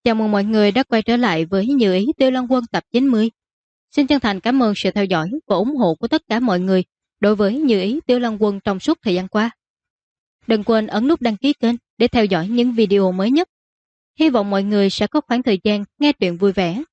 Chào mừng mọi người đã quay trở lại với Như Ý Tiêu Long Quân tập 90. Xin chân thành cảm ơn sự theo dõi và ủng hộ của tất cả mọi người đối với Như Ý Tiêu Long Quân trong suốt thời gian qua. Đừng quên ấn nút đăng ký kênh để theo dõi những video mới nhất. Hy vọng mọi người sẽ có khoảng thời gian nghe truyện vui vẻ.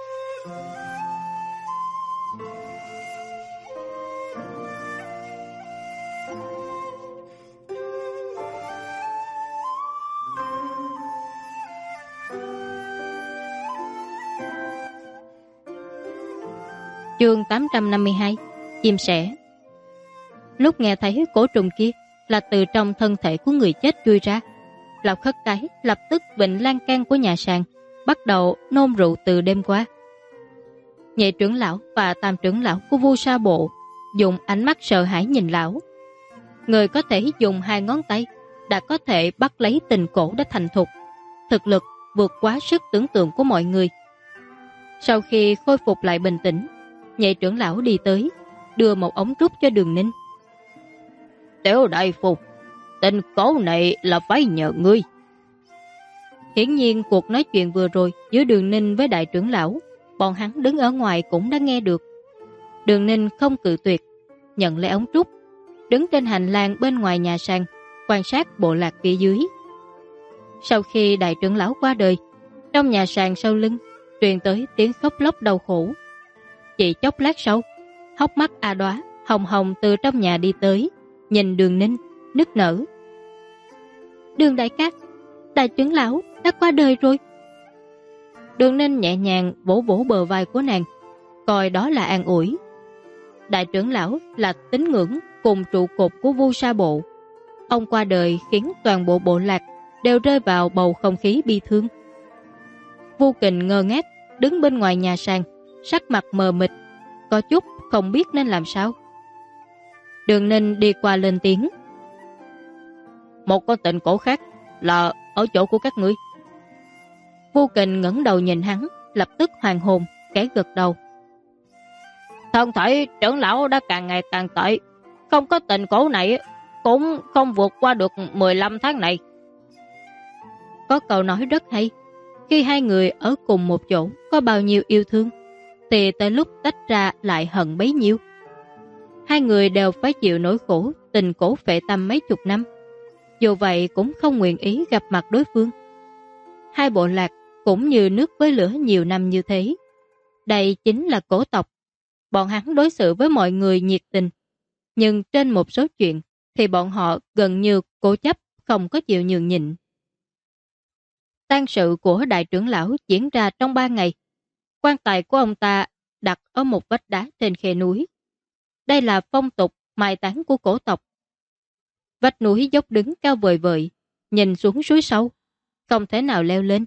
Chương 852 Chim sẻ. Lúc nghe thấy cổ trùng kia là từ trong thân thể của người chết chui ra, lão khất cái lập tức vịnh lan can của nhà sàn, bắt đầu nôn rượu từ đêm qua. Nhị trưởng lão và tam trưởng lão của Vu Sa Bộ dùng ánh mắt sợ hãi nhìn lão. Người có thể dùng 2 ngón tay đã có thể bắt lấy tình cổ đã thành thục, thực lực vượt quá sức tưởng tượng của mọi người. Sau khi khôi phục lại bình tĩnh, nhị trưởng lão đi tới, đưa một ống trúc cho Đường Ninh. Tiểu đại phu, tình cổ này là phải nhờ ngươi. Hiển nhiên cuộc nói chuyện vừa rồi giữa Đường Ninh với đại trưởng lão, bọn hắn đứng ở ngoài cũng đã nghe được. Đường Ninh không cự tuyệt, nhận lấy ống trúc, đứng trên hành lang bên ngoài nhà sàn, quan sát bộ lạc phía dưới. Sau khi đại trưởng lão qua đời, trong nhà sàn sau lưng truyền tới tiếng khóc lóc đau khổ. Chỉ chốc lát sau, hốc mắt A Đóa hồng hồng từ trong nhà đi tới, nhìn Đường Ninh nức nở. Đường đại ca, đại trưởng lão đã qua đời rồi. Đường Ninh nhẹ nhàng vỗ vỗ bờ vai của nàng, coi đó là an ủi. Đại trưởng lão là tín ngưỡng cùng trụ cột của Vu Sa Bộ. Ông qua đời khiến toàn bộ bộ lạc đều rơi vào bầu không khí bi thương. Vu Kình ngơ ngác đứng bên ngoài nhà sàn, sắc mặt mờ mịt, có chút không biết nên làm sao. Đường Ninh đi qua lên tiếng. Một con tịnh cổ khác là ở chỗ của các ngươi. Vu Kình ngẩng đầu nhìn hắn, lập tức hoàn hồn, kẻ gật đầu. Thân thể trưởng lão đã càng ngày càng tệ, không có tịnh cổ này cũng không vượt qua được 15 tháng này. Có câu nói rất hay, khi hai người ở cùng một chỗ có bao nhiêu yêu thương, thì tới lúc tách ra lại hận bấy nhiêu. Hai người đều phải chịu nỗi khổ tình cổ phệ tâm mấy chục năm, dù vậy cũng không nguyện ý gặp mặt đối phương. Hai bộ lạc cũng như nước với lửa nhiều năm như thế. Đây chính là cổ tộc. Bọn hắn đối xử với mọi người nhiệt tình, nhưng trên một số chuyện thì bọn họ gần như cố chấp, không có chịu nhường nhịn. Tang sự của đại trưởng lão diễn ra trong 3 ngày. Quan tài của ông ta đặt ở một vách đá trên khe núi. Đây là phong tục mai táng của cổ tộc. Vách núi dốc đứng cao vời vợi, nhìn xuống suối sâu, không thể nào leo lên.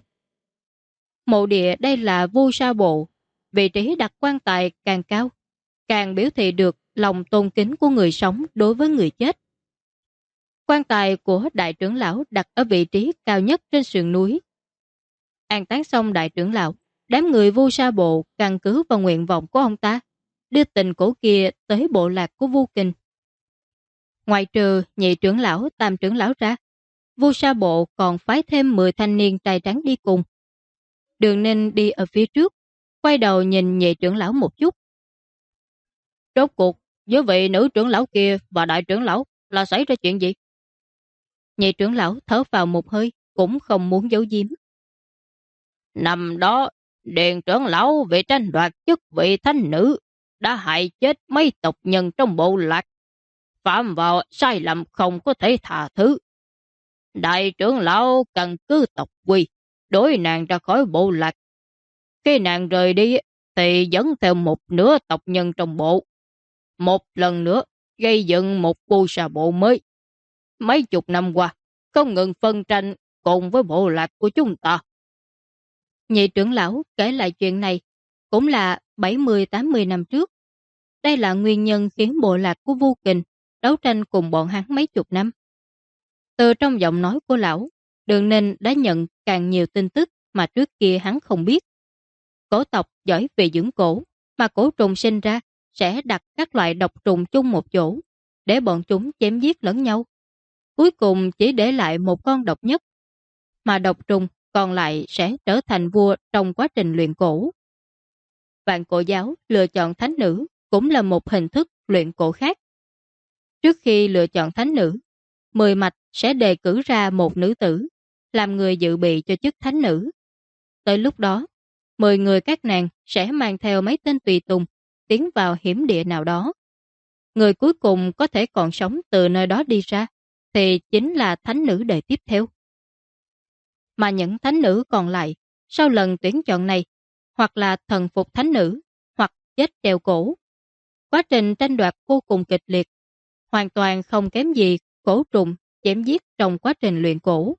Mộ địa đây là Vu Sa Bộ, vị trí đặt quan tài càng cao, càng biểu thị được lòng tôn kính của người sống đối với người chết. Quan tài của đại trưởng lão đặt ở vị trí cao nhất trên sườn núi. An táng xong đại trưởng lão, đám người Vu Sa Bộ căn cứ vào nguyện vọng của ông ta, đưa tình cổ kia tới bộ lạc của Vu Kình. Ngoại trừ nhị trưởng lão, tam trưởng lão ra, Vu Sa Bộ còn phái thêm 10 thanh niên trai trắng đi cùng. Đường Ninh đi ở phía trước, quay đầu nhìn nhị trưởng lão một chút. Rốt cuộc, với vị nữ trưởng lão kia và đại trưởng lão là xảy ra chuyện gì? Nhị trưởng lão thở vào một hơi, cũng không muốn giấu giếm. Năm đó, Điền trưởng lão vì tranh đoạt chức vị thánh nữ đã hại chết mấy tộc nhân trong bộ lạc, phạm vào sai lầm không có thể tha thứ. Đại trưởng lão căn cứ tộc quy, đuổi nàng ra khỏi bộ lạc. Khi nàng rời đi thì dẫn theo một nửa tộc nhân trong bộ. Một lần nữa gây dựng một Vu Sa Bộ mới. Mấy chục năm qua, không ngừng phân tranh cùng với bộ lạc của chúng ta. Nhị trưởng lão kể lại chuyện này cũng là 70-80 năm trước. Đây là nguyên nhân khiến bộ lạc của Vu Kình đấu tranh cùng bọn hắn mấy chục năm. Từ trong giọng nói của lão, Đường Ninh đã nhận càng nhiều tin tức mà trước kia hắn không biết. Cổ tộc giỏi về dưỡng cổ, mà cổ trùng sinh ra sẽ đặt các loại độc trùng chung một chỗ, để bọn chúng chém giết lẫn nhau. Cuối cùng chỉ để lại một con độc nhất. Mà độc trùng còn lại sẽ trở thành vua trong quá trình luyện cổ. Vạn Cổ giáo lựa chọn thánh nữ cũng là một hình thức luyện cổ khác. Trước khi lựa chọn thánh nữ, 10 mạch sẽ đề cử ra một nữ tử, làm người dự bị cho chức thánh nữ. Tới lúc đó, 10 người các nàng sẽ mang theo mấy tên tùy tùng, tiến vào hiểm địa nào đó. Người cuối cùng có thể còn sống từ nơi đó đi ra, thì chính là thánh nữ đời tiếp theo. Mà những thánh nữ còn lại, sau lần tuyển chọn này, hoặc là thần phục thánh nữ, hoặc chết treo cổ. Quá trình tranh đoạt vô cùng kịch liệt, hoàn toàn không kém gì cổ trùng chém giết trong quá trình luyện cổ.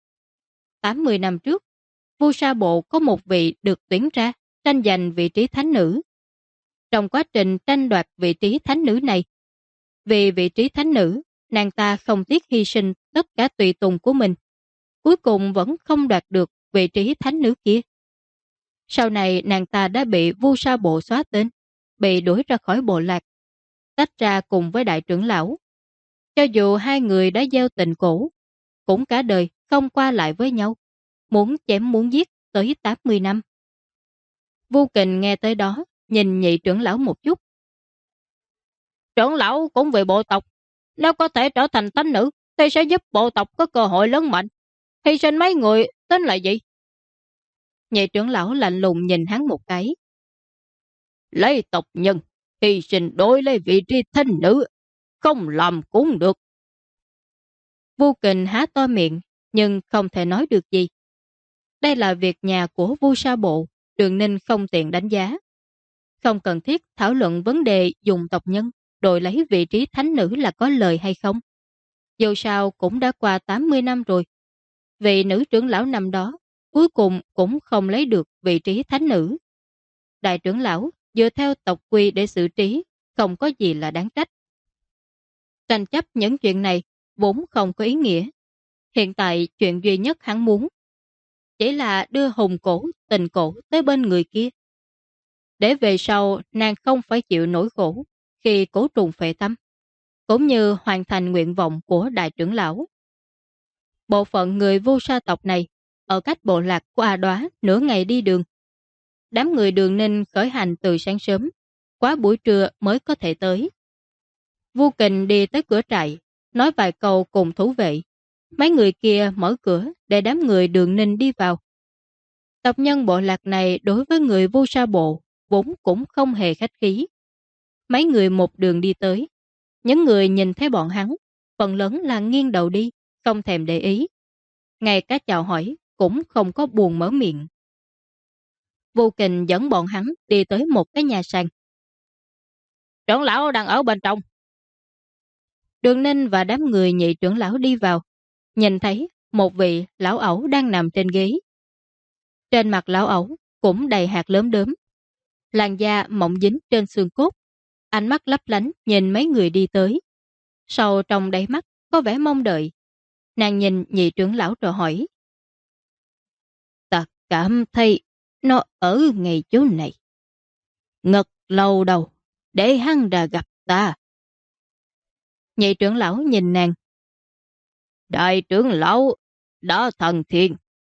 80 năm trước, vua Sa Bộ có một vị được tuyển ra tranh giành vị trí thánh nữ. Trong quá trình tranh đoạt vị trí thánh nữ này, vì vị trí thánh nữ, nàng ta không tiếc hy sinh tất cả tùy tùng của mình, cuối cùng vẫn không đoạt được vị trí thánh nữ kia. Sau này nàng ta đã bị vua Sa Bộ xóa tên, bị đuổi ra khỏi bộ lạc, tách ra cùng với đại trưởng lão. Cho dù hai người đã gieo tình cổ, cũng cả đời không qua lại với nhau, muốn chém muốn giết tới 80 năm. Vu Kình nghe tới đó, nhìn nhị trưởng lão một chút. Trưởng lão cũng vì bộ tộc, nếu có thể trở thành thánh nữ thì sẽ giúp bộ tộc có cơ hội lớn mạnh. Hy sinh mấy người tính là gì? Nhị trưởng lão lạnh lùng nhìn hắn một cái. Lấy tộc nhân, hy sinh đối lấy vị trí thánh nữ, không làm cũng được. Vu Kình há to miệng, nhưng không thể nói được gì. Đây là việc nhà của vua Sa Bộ, Đường Ninh không tiện đánh giá. Không cần thiết thảo luận vấn đề dùng tộc nhân đổi lấy vị trí thánh nữ là có lời hay không. Dù sao cũng đã qua 80 năm rồi. Vị nữ trưởng lão năm đó cuối cùng cũng không lấy được vị trí thánh nữ. Đại trưởng lão dựa theo tộc quy để xử trí, không có gì là đáng trách. Tranh chấp những chuyện này vốn không có ý nghĩa. Hiện tại chuyện duy nhất hắn muốn chỉ là đưa hùng cổ, tình cổ tới bên người kia. Để về sau nàng không phải chịu nỗi khổ khi cổ trùng phệ tâm, cũng như hoàn thành nguyện vọng của đại trưởng lão. Bộ phận người Vu Sa tộc này ở cách bộ lạc của A Đoá nửa ngày đi đường. Đám người Đường Ninh khởi hành từ sáng sớm, quá buổi trưa mới có thể tới. Vu Kình đi tới cửa trại, nói vài câu cùng thú vệ. Mấy người kia mở cửa để đám người Đường Ninh đi vào. Tộc nhân bộ lạc này đối với người Vu Sa Bộ vốn cũng không hề khách khí. Mấy người một đường đi tới. Những người nhìn thấy bọn hắn, phần lớn là nghiêng đầu đi, không thèm để ý. Ngay cả chào hỏi cũng không có buồn mở miệng. Vu Kình dẫn bọn hắn đi tới một cái nhà sàn. Trưởng lão đang ở bên trong. Đường Ninh và đám người nhị trưởng lão đi vào, nhìn thấy một vị lão ẩu đang nằm trên ghế. Trên mặt lão ẩu cũng đầy hạt lốm đốm, làn da mỏng dính trên xương cốt, ánh mắt lấp lánh nhìn mấy người đi tới. Sâu trong đáy mắt có vẻ mong đợi. Nàng nhìn nhị trưởng lão rồi hỏi. Ta cảm thấy nó ở ngay chỗ này. Ngật lâu đầu, để hắn ra gặp ta. Nhị trưởng lão nhìn nàng. Đại trưởng lão, đó thần thiện.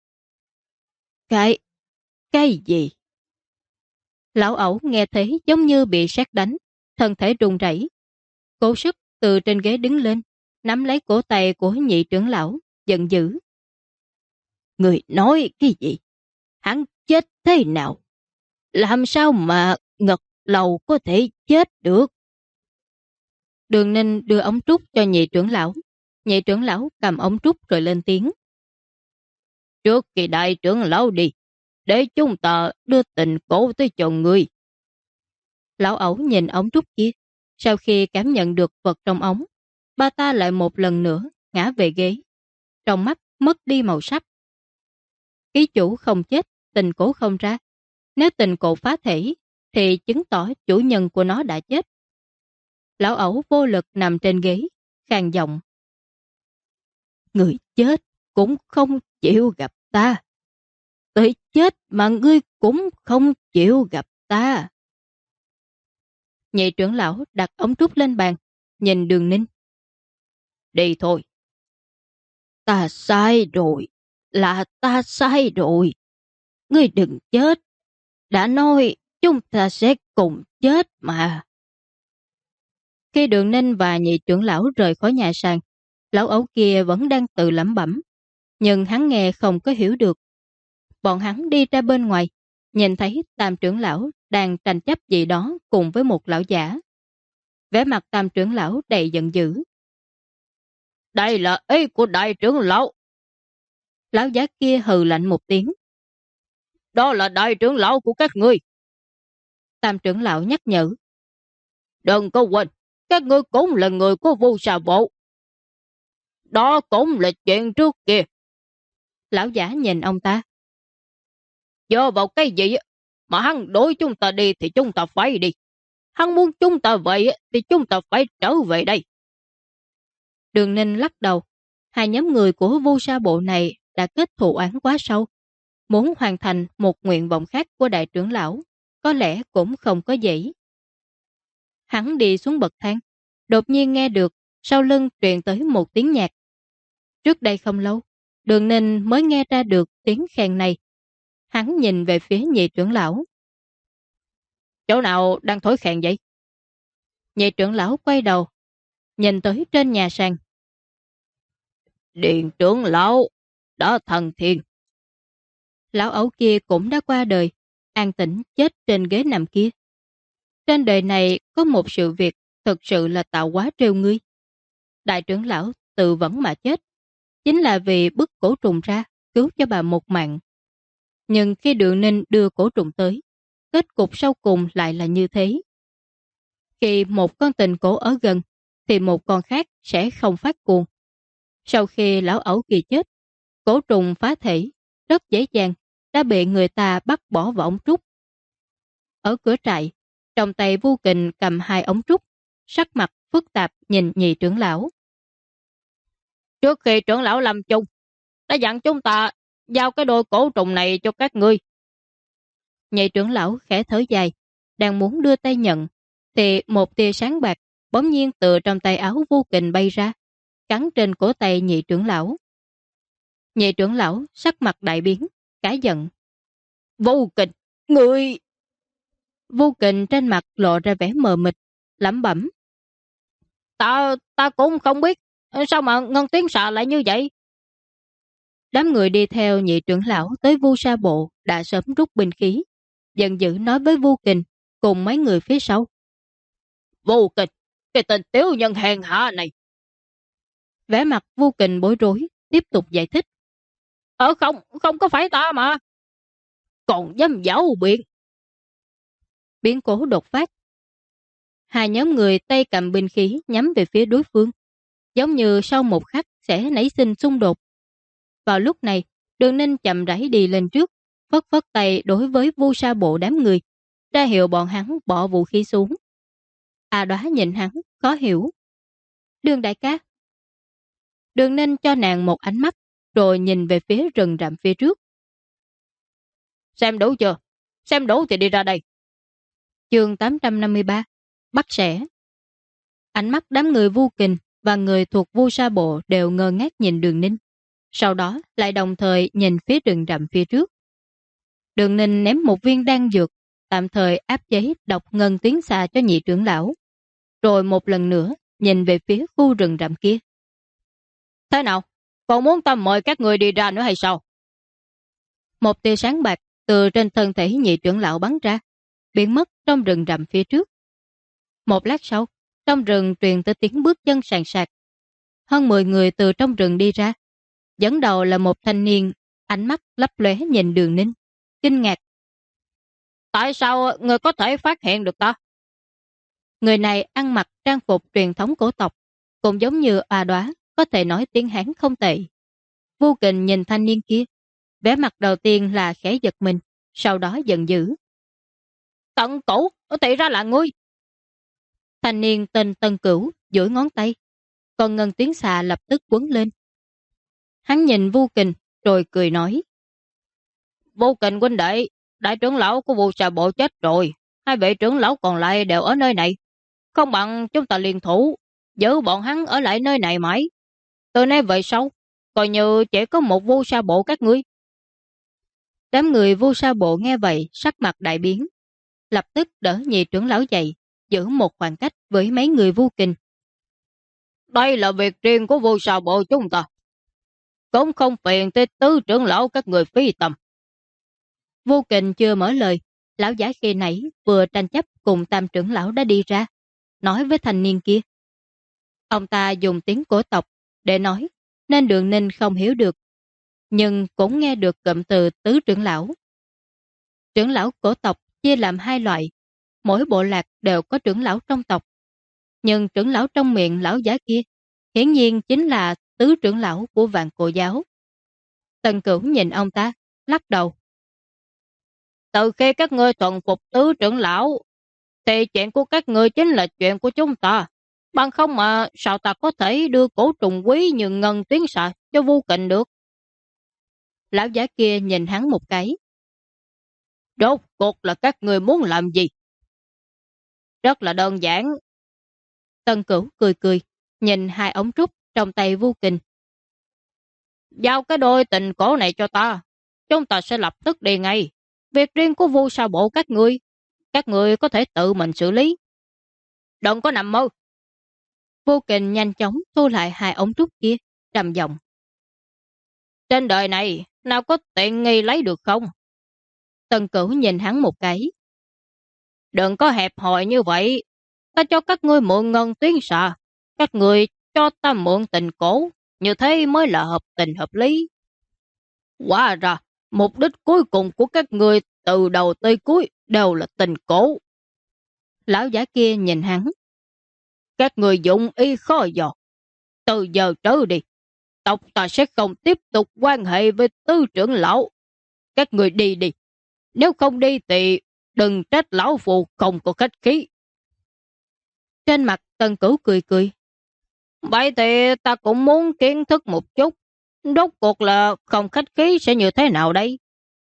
Cái gì? Lão ẩu nghe thấy giống như bị sét đánh, thân thể run rẩy, cố sức từ trên ghế đứng lên, nắm lấy cổ tay của nhị trưởng lão, giận dữ. Người nói cái gì? Hắn chết thế nào? Làm sao mà Ngật Lầu có thể chết được? Đường Ninh đưa ống trúc cho nhị trưởng lão. Nhị trưởng lão cầm ống trúc rồi lên tiếng. Trước khi đại trưởng lão đi, để chúng ta đưa tình cổ tới cho người. Lão ẩu nhìn ống trúc kia. Sau khi cảm nhận được vật trong ống, bà ta lại một lần nữa ngã về ghế. Trong mắt mất đi màu sắc. Ký chủ không chết, tình cổ không ra. Nếu tình cổ phá thể, thì chứng tỏ chủ nhân của nó đã chết. Lão ẩu vô lực nằm trên ghế, khàn giọng. Người chết cũng không chịu gặp ta. Tới chết mà ngươi cũng không chịu gặp ta. Nhị trưởng lão đặt ống trúc lên bàn, nhìn Đường Ninh. Đi thôi. Ta sai rồi, là ta sai rồi. Ngươi đừng chết. Đã nói chúng ta sẽ cùng chết mà. Khi Đường Ninh và nhị trưởng lão rời khỏi nhà sàn, lão ấu kia vẫn đang tự lẩm bẩm. Nhưng hắn nghe không có hiểu được. Bọn hắn đi ra bên ngoài, nhìn thấy Tam trưởng lão đang tranh chấp gì đó cùng với một lão giả. Vẻ mặt Tam trưởng lão đầy giận dữ. Đây là ý của đại trưởng lão. Lão giả kia hừ lạnh một tiếng. Đó là đại trưởng lão của các ngươi. Tam trưởng lão nhắc nhở. Đừng có quên, các ngươi cũng là người của Vu Sa Bộ. Đó cũng là chuyện trước kia. Lão giả nhìn ông ta. Do vào cái gì mà hắn đuổi chúng ta đi thì chúng ta phải đi. Hắn muốn chúng ta vậy thì chúng ta phải trở về đây. Đường Ninh lắc đầu. Hai nhóm người của Vu Sa Bộ này đã kết thù oán quá sâu. Muốn hoàn thành một nguyện vọng khác của đại trưởng lão có lẽ cũng không có dễ. Hắn đi xuống bậc thang, đột nhiên nghe được sau lưng truyền tới một tiếng nhạc. Trước đây không lâu, Đường Ninh mới nghe ra được tiếng khen này. Hắn nhìn về phía nhị trưởng lão. Chỗ nào đang thổi khen vậy? Nhị trưởng lão quay đầu, nhìn tới trên nhà sàn. Điện trưởng lão, đó thần thiên. Lão ấu kia cũng đã qua đời, an tĩnh chết trên ghế nằm kia. Trên đời này có một sự việc thực sự là tạo hóa trêu ngươi. Đại trưởng lão tự vẫn mà chết, chính là vì bức cổ trùng ra, cứu cho bà một mạng. Nhưng khi Đường Ninh đưa cổ trùng tới, kết cục sau cùng lại là như thế. Khi một con tình cổ ở gần, thì một con khác sẽ không phát cuồng. Sau khi lão ẩu kỳ chết, cổ trùng phá thể, rất dễ dàng, đã bị người ta bắt bỏ vào ống trúc. Ở cửa trại, trong tay Vu Kình cầm hai ống trúc, sắc mặt phức tạp nhìn nhị trưởng lão. Trước khi trưởng lão lâm chung, đã dặn chúng ta giao cái đôi cổ trùng này cho các ngươi. Nhị trưởng lão khẽ thở dài, đang muốn đưa tay nhận, thì một tia sáng bạc bỗng nhiên từ trong tay áo Vu Kình bay ra, cắn trên cổ tay nhị trưởng lão. Nhị trưởng lão sắc mặt đại biến, cả giận. Vu Kình, ngươi... Vu Kình trên mặt lộ ra vẻ mờ mịt, lẩm bẩm. Ta cũng không biết, sao mà Ngân Tiếng Xà lại như vậy? Đám người đi theo nhị trưởng lão tới Vu Sa Bộ đã sớm rút binh khí, giận dữ nói với Vu Kình cùng mấy người phía sau. Vu Kình, cái tên tiểu nhân hèn hạ này. Vẻ mặt Vu Kình bối rối, tiếp tục giải thích. Không có phải ta mà. Còn dám giấu biện. Biến cố đột phát. Hai nhóm người tay cầm binh khí nhắm về phía đối phương, giống như sau một khắc sẽ nảy sinh xung đột. Vào lúc này, Đường Ninh chậm rãi đi lên trước, phất phất tay đối với Vu Sa Bộ đám người, ra hiệu bọn hắn bỏ vũ khí xuống. A Đóa nhìn hắn, khó hiểu. Đường đại ca. Đường Ninh cho nàng một ánh mắt, rồi nhìn về phía rừng rậm phía trước. Xem đủ chưa? Xem đủ thì đi ra đây. Chương 853, bắt sẻ. Ánh mắt đám người Vu Kình và người thuộc Vu Sa Bộ đều ngơ ngác nhìn Đường Ninh. Sau đó lại đồng thời nhìn phía rừng rậm phía trước. Đường Ninh ném một viên đan dược, tạm thời áp chế độc Ngân Tiếng Xà cho nhị trưởng lão. Rồi một lần nữa nhìn về phía khu rừng rậm kia. Thế nào? Còn muốn ta mời các người đi ra nữa hay sao? Một tia sáng bạc từ trên thân thể nhị trưởng lão bắn ra, biến mất trong rừng rậm phía trước. Một lát sau, trong rừng truyền tới tiếng bước chân sàn sạc. Hơn 10 người từ trong rừng đi ra. Dẫn đầu là một thanh niên, ánh mắt lấp lóe nhìn Đường Ninh, kinh ngạc. Tại sao người có thể phát hiện được ta? Người này ăn mặc trang phục truyền thống cổ tộc, cũng giống như A Đóa, có thể nói tiếng Hán không tệ. Vu Kình nhìn thanh niên kia, vẻ mặt đầu tiên là khẽ giật mình, sau đó giận dữ. Tận Cửu, thì ra là ngươi. Thanh niên tên Tân Cửu duỗi ngón tay, còn Ngân Tiếng Xà lập tức quấn lên. Hắn nhìn Vu Kình rồi cười nói. Vu Kình huynh đệ, đại trưởng lão của Vu Sa Bộ chết rồi, hai vị trưởng lão còn lại đều ở nơi này. Không bằng chúng ta liên thủ, giữ bọn hắn ở lại nơi này mãi. Từ nay về sau, coi như chỉ có một vu sa bộ các ngươi. Đám người vu sa bộ nghe vậy sắc mặt đại biến, lập tức đỡ nhị trưởng lão dậy, giữ một khoảng cách với mấy người Vu Kình. Đây là việc riêng của vu sa bộ chúng ta, cũng không phiền tới tứ trưởng lão các người phí tầm. Vu Kình chưa mở lời, lão giả khi nãy vừa tranh chấp cùng tam trưởng lão đã đi ra, nói với thanh niên kia. Ông ta dùng tiếng cổ tộc để nói, nên Đường Ninh không hiểu được, nhưng cũng nghe được cụm từ tứ trưởng lão. Trưởng lão cổ tộc chia làm hai loại, mỗi bộ lạc đều có trưởng lão trong tộc. Nhưng trưởng lão trong miệng lão giả kia, hiển nhiên chính là tứ trưởng lão của Vạn Cổ giáo. Tần Cửu nhìn ông ta, lắc đầu. Từ khi các ngươi thuần phục tứ trưởng lão, thì chuyện của các ngươi chính là chuyện của chúng ta. Bằng không mà sao ta có thể đưa cổ trùng quý như ngân tuyến xạ cho Vu Kình được? Lão giả kia nhìn hắn một cái. Rốt cuộc là các ngươi muốn làm gì? Rất là đơn giản. Tần Cửu cười cười, nhìn hai ống trúc trong tay Vu Kình. Giao cái đôi tình cổ này cho ta, chúng ta sẽ lập tức đi ngay. Việc riêng của vu sa bộ các ngươi có thể tự mình xử lý. Đừng có nằm mơ. Vu Kình nhanh chóng thu lại hai ống trúc kia, trầm giọng. Trên đời này, nào có tiện nghi lấy được không? Tần Cửu nhìn hắn một cái. Đừng có hẹp hòi như vậy. Ta cho các ngươi mượn ngân tuyến xạ, các ngươi cho ta mượn tình cổ, như thế mới là hợp tình hợp lý. Hóa ra, mục đích cuối cùng của các ngươi từ đầu tới cuối đều là tình cổ. Lão giả kia nhìn hắn. Các người dụng ý khó dò. Từ giờ trở đi, tộc ta sẽ không tiếp tục quan hệ với tứ trưởng lão. Các người đi đi. Nếu không đi thì đừng trách lão phụ không có khách khí. Trên mặt Tần Cửu cười cười. Vậy thì ta cũng muốn kiến thức một chút. Rốt cuộc là không khách khí sẽ như thế nào đây?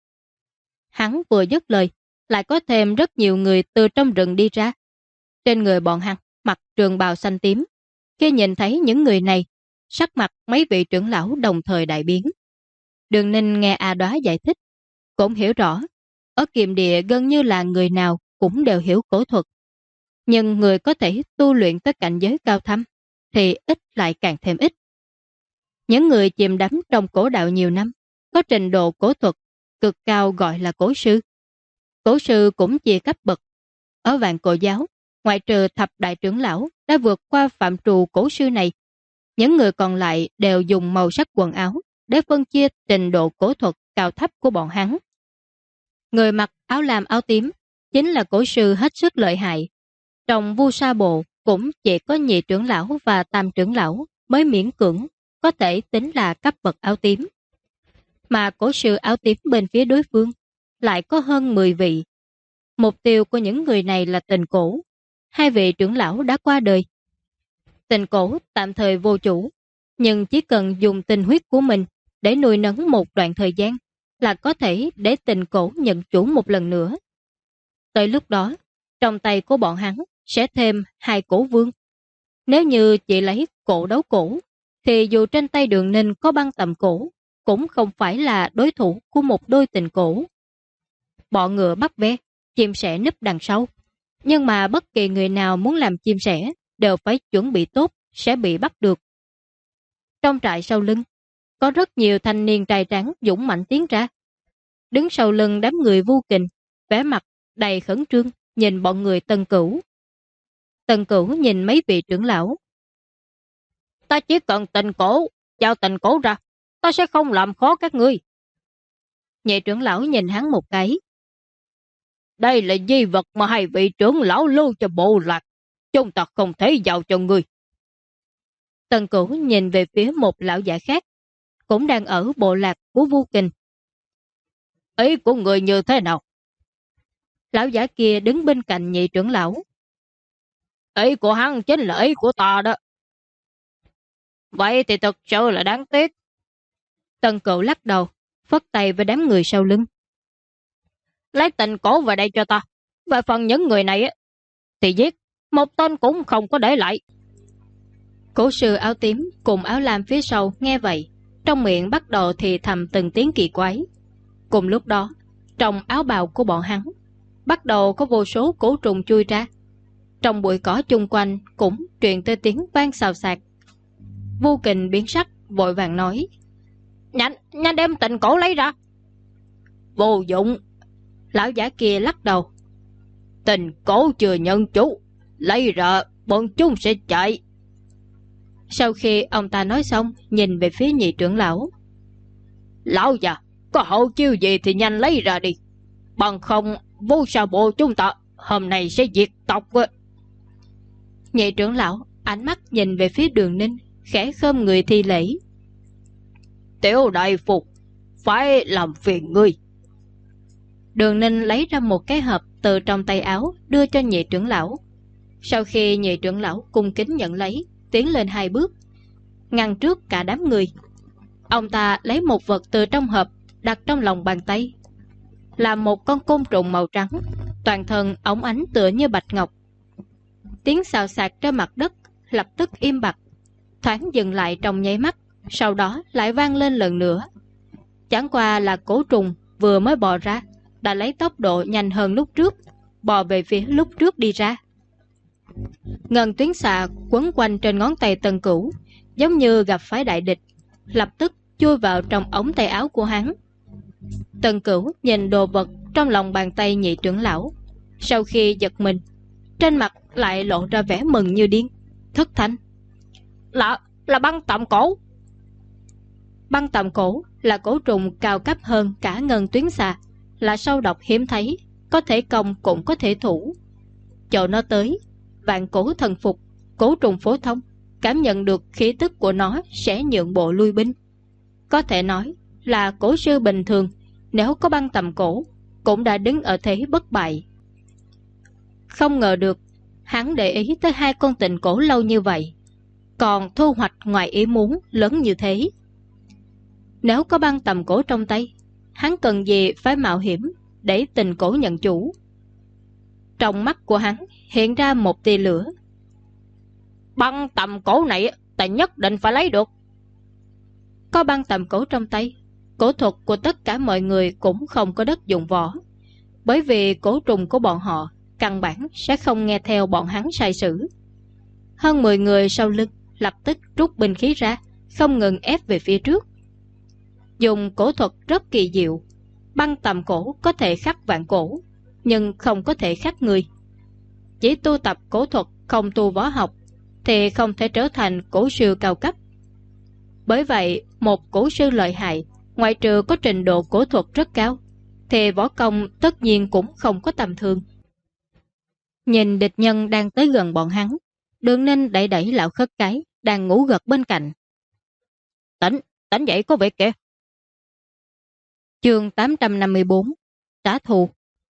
Hắn vừa dứt lời, lại có thêm rất nhiều người từ trong rừng đi ra. Trên người bọn hắn mặc trường bào xanh tím. Khi nhìn thấy những người này, sắc mặt mấy vị trưởng lão đồng thời đại biến. Đường Ninh nghe A Đóa giải thích, cũng hiểu rõ, ở Kiềm Địa gần như là người nào cũng đều hiểu cổ thuật. Nhưng người có thể tu luyện tới cảnh giới cao thâm thì ít lại càng thêm ít. Những người chìm đắm trong cổ đạo nhiều năm, có trình độ cổ thuật cực cao gọi là cổ sư. Cổ sư cũng chia cấp bậc. Ở Vạn Cổ giáo, ngoại trừ thập đại trưởng lão đã vượt qua phạm trù cổ sư này, những người còn lại đều dùng màu sắc quần áo để phân chia trình độ cổ thuật cao thấp của bọn hắn. Người mặc áo lam áo tím chính là cổ sư hết sức lợi hại. Trong Vu Sa Bộ cũng chỉ có nhị trưởng lão và tam trưởng lão mới miễn cưỡng có thể tính là cấp bậc áo tím. Mà cổ sư áo tím bên phía đối phương lại có hơn 10 vị. Mục tiêu của những người này là Tình Cổ. Hai vị trưởng lão đã qua đời. Tình Cổ tạm thời vô chủ, nhưng chỉ cần dùng tình huyết của mình để nuôi nấng một đoạn thời gian là có thể để Tình Cổ nhận chủ một lần nữa. Tới lúc đó, trong tay của bọn hắn sẽ thêm hai cổ vương. Nếu như chỉ lấy cổ đấu cổ, thì dù trên tay Đường Ninh có băng tầm cổ, cũng không phải là đối thủ của một đôi Tình Cổ. Bọ ngựa bắt ve, chim sẻ núp đằng sau. Nhưng mà bất kỳ người nào muốn làm chim sẻ đều phải chuẩn bị tốt, sẽ bị bắt được. Trong trại sau lưng, có rất nhiều thanh niên trai tráng dũng mạnh tiến ra. Đứng sau lưng đám người Vu Kình, vẻ mặt đầy khẩn trương, nhìn bọn người Tần Cửu. Tần Cửu nhìn mấy vị trưởng lão. Ta chỉ cần Tình Cổ, giao Tình Cổ ra, ta sẽ không làm khó các ngươi. Nhị trưởng lão nhìn hắn một cái. Đây là di vật mà hai vị trưởng lão lưu cho bộ lạc, chúng ta không thể giao cho ngươi. Tần Cửu nhìn về phía một lão giả khác, cũng đang ở bộ lạc của Vu Kình. Ý của người như thế nào? Lão giả kia đứng bên cạnh nhị trưởng lão. Ý của hắn chính là ý của ta đó. Vậy thì thật sự là đáng tiếc. Tần Cửu lắc đầu, phất tay với đám người sau lưng. Lấy Tình Cổ vào đây cho ta. Về phần những người này thì giết, một tên cũng không có để lại. Cổ sư áo tím cùng áo lam phía sau nghe vậy, trong miệng bắt đầu thì thầm từng tiếng kỳ quái. Cùng lúc đó, trong áo bào của bọn hắn bắt đầu có vô số cổ trùng chui ra. Trong bụi cỏ chung quanh cũng truyền tới tiếng vang xào xạc. Vô Kình biến sắc, vội vàng nói: Nhanh đem tịnh cổ lấy ra. Vô dụng. Lão giả kia lắc đầu: Tịnh cổ chưa nhận chủ, lấy ra bọn chúng sẽ chạy. Sau khi ông ta nói xong, nhìn về phía nhị trưởng lão: Lão già, có hậu chiêu gì thì nhanh lấy ra đi, bằng không vô sa bộ chúng ta hôm nay sẽ diệt tộc. Nhị trưởng lão ánh mắt nhìn về phía Đường Ninh, khẽ khom người thi lễ: Tiểu đại phục, phải làm phiền ngươi. Đường Ninh lấy ra một cái hộp từ trong tay áo đưa cho nhị trưởng lão. Sau khi nhị trưởng lão cung kính nhận lấy, tiến lên 2 bước, ngăn trước cả đám người. Ông ta lấy một vật từ trong hộp đặt trong lòng bàn tay, là một con côn trùng màu trắng, toàn thân óng ánh tựa như bạch ngọc. Tiếng xào xạc trên mặt đất lập tức im bặt, thoáng dừng lại trong nháy mắt, sau đó lại vang lên lần nữa. Chẳng qua là cổ trùng vừa mới bò ra đã lấy tốc độ nhanh hơn lúc trước, bò về phía lúc trước đi ra. Ngân tuyến xà quấn quanh trên ngón tay Tần Cửu, giống như gặp phải đại địch, lập tức chui vào trong ống tay áo của hắn. Tần Cửu nhìn đồ vật trong lòng bàn tay nhị trưởng lão, sau khi giật mình, trên mặt lại lộ ra vẻ mừng như điên, thất thanh: Là băng tạm cổ. Băng tạm cổ là cổ trùng cao cấp hơn cả ngân tuyến xà, là sâu độc hiếm thấy, có thể công cũng có thể thủ. Chỗ nó tới, vạn cổ thần phục, cổ trùng phổ thông cảm nhận được khí tức của nó sẽ nhượng bộ lui binh. Có thể nói là cổ sư bình thường nếu có băng tầm cổ cũng đã đứng ở thế bất bại. Không ngờ được hắn để ý tới 2 con tịnh cổ lâu như vậy, còn thu hoạch ngoài ý muốn lớn như thế. Nếu có băng tầm cổ trong tay, hắn cần gì phải mạo hiểm để tịnh cổ nhận chủ. Trong mắt của hắn hiện ra một tia lửa. Băng tầm cổ này ta nhất định phải lấy được. Có băng tầm cổ trong tay, cổ thuật của tất cả mọi người cũng không có đất dụng võ, bởi vì cổ trùng của bọn họ căn bản sẽ không nghe theo bọn hắn sai sử. Hơn 10 người sau lưng lập tức rút binh khí ra, không ngừng ép về phía trước. Dùng cổ thuật rất kỳ diệu, băng tầm cổ có thể khắc vạn cổ, nhưng không có thể khắc người. Chỉ tu tập cổ thuật không tu võ học thì không thể trở thành cổ sư cao cấp. Bởi vậy, một cổ sư lợi hại, ngoại trừ có trình độ cổ thuật rất cao, thì võ công tất nhiên cũng không có tầm thường. Nhìn địch nhân đang tới gần bọn hắn, Đường Ninh đẩy đẩy lão khất cái đang ngủ gật bên cạnh. Tỉnh dậy, có việc kìa. Chương 854 Trả thù.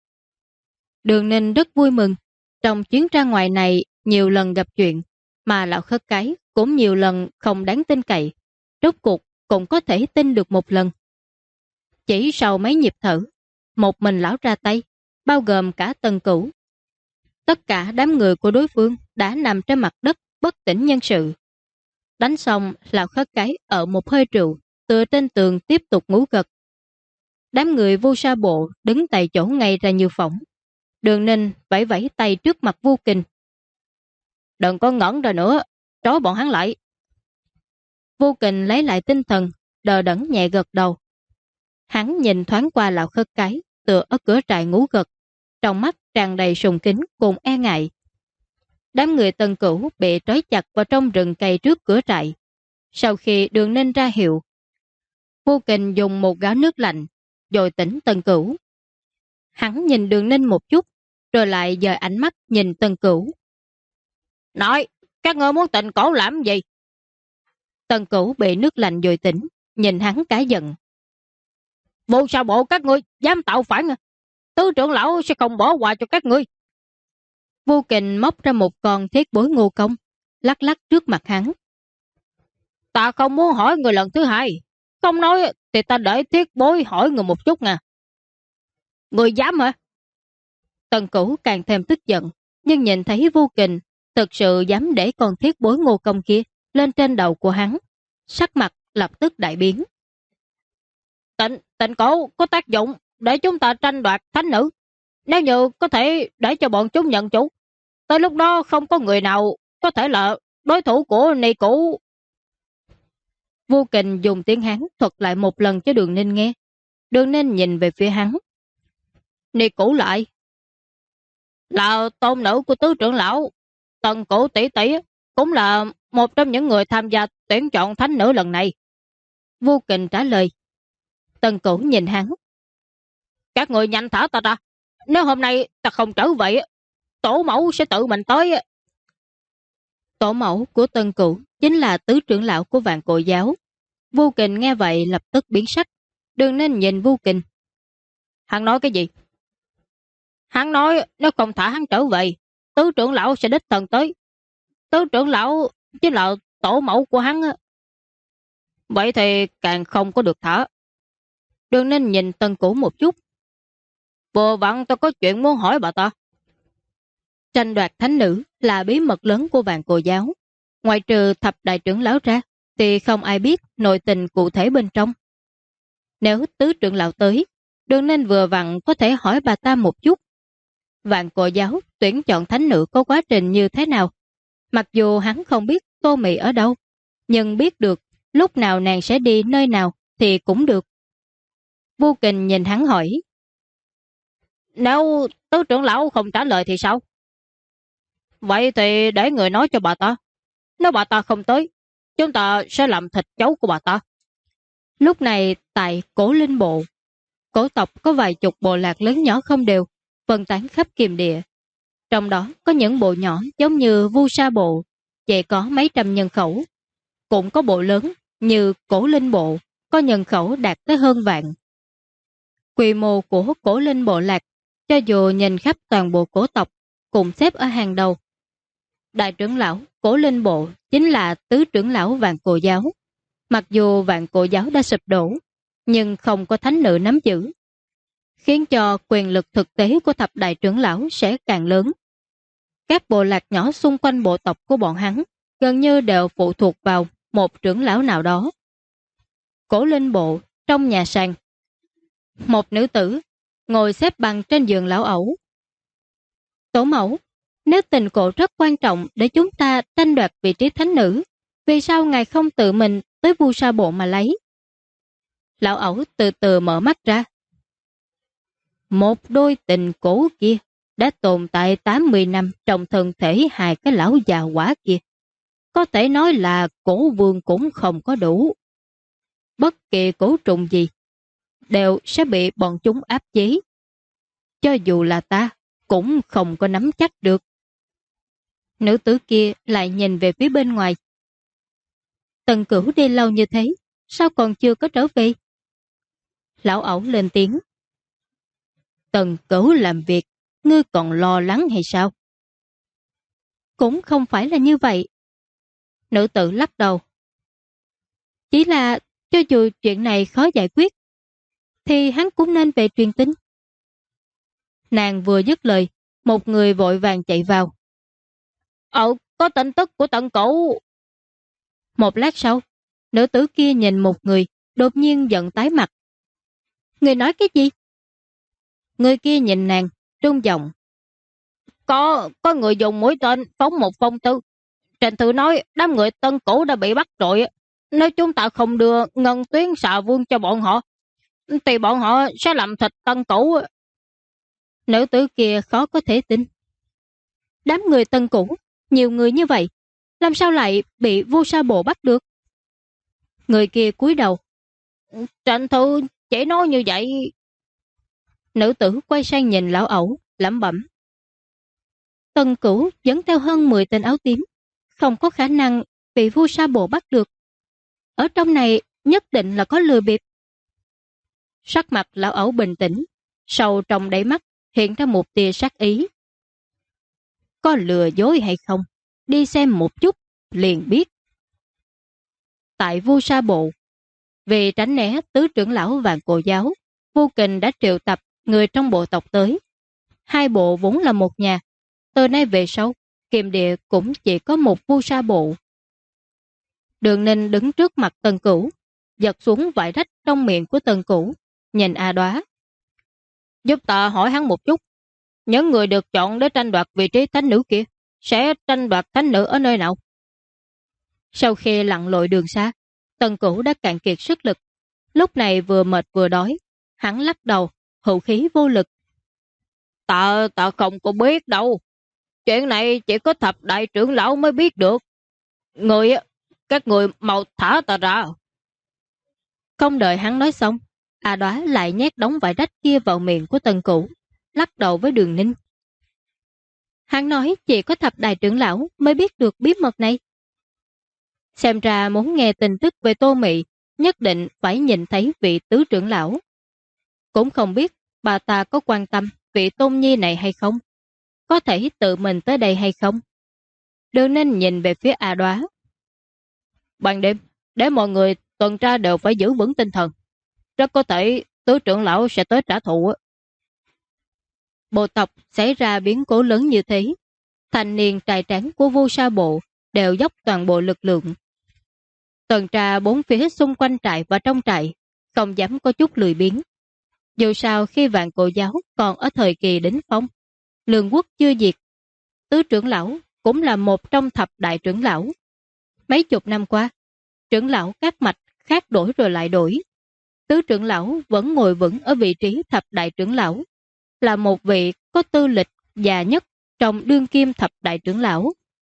Đường Ninh rất vui mừng. Trong chuyến ra ngoài này nhiều lần gặp chuyện, mà lão khất cái cũng nhiều lần không đáng tin cậy, rốt cuộc cũng có thể tin được một lần. Chỉ sau mấy nhịp thở, một mình lão ra tay, bao gồm cả Tần Cửu. Tất cả đám người của đối phương đã nằm trên mặt đất bất tỉnh nhân sự. Đánh xong, lão khất cái ở một hơi rượu, tựa trên tường tiếp tục ngủ gật. Đám người Vu Sa Bộ đứng tại chỗ ngay ra như phỏng. Đường Ninh vẫy vẫy tay trước mặt Vu Kình. Đừng có ngẩn ra nữa, trói bọn hắn lại. Vu Kình lấy lại tinh thần, đờ đẫn nhẹ gật đầu. Hắn nhìn thoáng qua lão khất cái, tựa ở cửa trại ngủ gật, trong mắt tràn đầy sùng kính cùng e ngại. Đám người Tần Cửu bị trói chặt vào trong rừng cây trước cửa trại. Sau khi Đường Ninh ra hiệu, Vu Kình dùng một gáo nước lạnh rồi tỉnh Tần Cửu. Hắn nhìn Đường Ninh một chút, rồi lại dời ánh mắt nhìn Tần Cửu. Nói, các ngươi muốn tịnh cổ làm gì? Tần Cửu bị nước lạnh dội tỉnh, nhìn hắn cả giận. Vô Sa Bộ các ngươi dám tạo phản à? Tứ trưởng lão sẽ không bỏ qua cho các ngươi. Vu Kình móc ra một con thiết bối ngô công, lắc lắc trước mặt hắn. Ta không muốn hỏi người lần thứ hai, không nói thì ta để thiết bối hỏi người một chút nè. Người dám hả? Tần Cửu càng thêm tức giận, nhưng nhìn thấy Vu Kình thực sự dám để con thiết bối ngô công kia lên trên đầu của hắn, sắc mặt lập tức đại biến. Tịnh cổ có tác dụng để chúng ta tranh đoạt thánh nữ. Nếu như có thể để cho bọn chúng nhận chủ, tới lúc đó không có người nào có thể là đối thủ của Ni Cũ. Vô Kình dùng tiếng Hán thuật lại một lần cho Đường Ninh nghe. Đường Ninh nhìn về phía hắn. Ni Cũ lại là tôn nữ của tứ trưởng lão. Tần Cũ tỷ tỷ cũng là một trong những người tham gia tuyển chọn thánh nữ lần này. Vô Kình trả lời. Tần Cũ nhìn hắn. Các người nhanh thả ta ra. Nếu hôm nay ta không trở về, tổ mẫu sẽ tự mình tới. Tổ mẫu của Tần Cũ chính là tứ trưởng lão của Vạn Cổ giáo. Vô Kình nghe vậy lập tức biến sắc. Đường Ninh nhìn Vô Kình. Hắn nói cái gì? Hắn nói nếu không thả hắn trở về, tứ trưởng lão sẽ đích thân tới. Tứ trưởng lão chính là tổ mẫu của hắn. Vậy thì càng không có được thả. Đường Ninh nhìn Tần Cũ một chút. Vừa vặn tôi có chuyện muốn hỏi bà ta. Tranh đoạt thánh nữ là bí mật lớn của Vạn Cổ giáo. Ngoài trừ thập đại trưởng lão ra, thì không ai biết nội tình cụ thể bên trong. Nếu tứ trưởng lão tới, Đường Ninh vừa vặn có thể hỏi bà ta một chút. Vạn Cổ giáo tuyển chọn thánh nữ có quá trình như thế nào? Mặc dù hắn không biết Tô Mị ở đâu, nhưng biết được lúc nào nàng sẽ đi nơi nào thì cũng được. Vô Kình nhìn hắn hỏi. Nếu tứ trưởng lão không trả lời thì sao? Vậy thì để người nói cho bà ta. Nếu bà ta không tới, chúng ta sẽ làm thịt cháu của bà ta. Lúc này tại Cổ Linh Bộ, cổ tộc có vài chục bộ lạc lớn nhỏ không đều, phân tán khắp Kiềm Địa. Trong đó có những bộ nhỏ giống như Vu Sa Bộ, chỉ có mấy trăm nhân khẩu. Cũng có bộ lớn như Cổ Linh Bộ, có nhân khẩu đạt tới hơn vạn. Quy mô của Cổ Linh Bộ lạc, cho dù nhìn khắp toàn bộ cổ tộc, cũng xếp ở hàng đầu. Đại trưởng lão Cổ Linh Bộ chính là tứ trưởng lão Vạn Cổ giáo. Mặc dù Vạn Cổ giáo đã sụp đổ, nhưng không có thánh nữ nắm giữ, khiến cho quyền lực thực tế của thập đại trưởng lão sẽ càng lớn. Các bộ lạc nhỏ xung quanh bộ tộc của bọn hắn gần như đều phụ thuộc vào một trưởng lão nào đó. Cổ Linh Bộ, trong nhà sàn, một nữ tử ngồi xếp bằng trên giường lão ẩu. Tổ mẫu, nếu tình cổ rất quan trọng để chúng ta tranh đoạt vị trí thánh nữ, vì sao ngài không tự mình tới Vu Sa Bộ mà lấy? Lão ẩu từ từ mở mắt ra. Một đôi tình cổ kia đã tồn tại 80 năm trong thân thể hai cái lão già quả kia. Có thể nói là cổ vương cũng không có đủ. Bất kỳ cổ trùng gì đều sẽ bị bọn chúng áp chế. Cho dù là ta cũng không có nắm chắc được. Nữ tử kia lại nhìn về phía bên ngoài. Tần Cửu đi lâu như thế, sao còn chưa có trở về? Lão ẩu lên tiếng. Tần Cửu làm việc, ngươi còn lo lắng hay sao? Cũng không phải là như vậy. Nữ tử lắc đầu. Chỉ là cho dù chuyện này khó giải quyết, thì hắn cũng nên về truyền tin. Nàng vừa dứt lời, một người vội vàng chạy vào. Có tin tức của Tần Cửu. Một lát sau, nữ tử kia nhìn một người, đột nhiên giận tái mặt. Người nói cái gì? Người kia nhìn nàng, trung giọng. Có người dùng mũi tên phóng một phong thư. Trên thư nói đám người Tần Cửu đã bị bắt rồi. Nếu chúng ta không đưa Ngân Tuyến Xà Vương cho bọn họ, thì bọn họ sẽ làm thịt Tần Cửu. Nữ tử kia khó có thể tin. Đám người Tần Cửu, nhiều người như vậy, làm sao lại bị Vu Sa Bộ bắt được? Người kia cúi đầu. Trên thư chỉ nói như vậy. Nữ tử quay sang nhìn lão ẩu, lẩm bẩm. Tần Cửu dẫn theo hơn 10 tên áo tím, không có khả năng bị Vu Sa Bộ bắt được. Ở trong này nhất định là có lừa bịp. Sắc mặt lão ẩu bình tĩnh, sâu trong đáy mắt hiện ra một tia sát ý. Có lừa dối hay không, đi xem một chút liền biết. Tại Vu Sa Bộ, vì tránh né tứ trưởng lão Vạn Cổ giáo, Vô Kình đã triệu tập người trong bộ tộc tới. Hai bộ vốn là một nhà, từ nay về sau, Kiềm Địa cũng chỉ có một Vu Sa Bộ. Đường Ninh đứng trước mặt Tần Cửu, giật xuống vải rách trong miệng của Tần Cửu, nhìn A Đóa. Giúp ta hỏi hắn một chút, những người được chọn để tranh đoạt vị trí thánh nữ kia sẽ tranh đoạt thánh nữ ở nơi nào? Sau khi lặn lội đường xa, Tần Cửu đã cạn kiệt sức lực. Lúc này vừa mệt vừa đói, hắn lắc đầu, hữu khí vô lực. Ta không có biết đâu. Chuyện này chỉ có thập đại trưởng lão mới biết được. Các người mau thả ta ra. Không đợi hắn nói xong, A Đóa lại nhét đống vải rách kia vào miệng của Tần Cửu, lắc đầu với Đường Ninh. Hắn nói chỉ có thập đại trưởng lão mới biết được bí mật này. Xem ra muốn nghe tin tức về Tô Mị, nhất định phải nhìn thấy vị tứ trưởng lão. Cũng không biết bà ta có quan tâm vị Tôn Nhi này hay không, có thể tự mình tới đây hay không. Đường Ninh nhìn về phía A Đóa. Ban đêm, để mọi người tuần tra đều phải giữ vững tinh thần. Rất có thể tứ trưởng lão sẽ tới trả thù. Bộ tộc xảy ra biến cố lớn như thế, thanh niên trai tráng của Vu Sa Bộ đều dốc toàn bộ lực lượng. Tuần tra bốn phía xung quanh trại và trong trại, không dám có chút lười biếng. Dù sao khi Vạn Cổ giáo còn ở thời kỳ đỉnh phong, Lương quốc chưa diệt, tứ trưởng lão cũng là một trong thập đại trưởng lão. Mấy chục năm qua, trưởng lão các mạch khác đổi rồi lại đổi. Tứ trưởng lão vẫn ngồi vững ở vị trí thập đại trưởng lão, là một vị có tư lịch già nhất trong đương kim thập đại trưởng lão.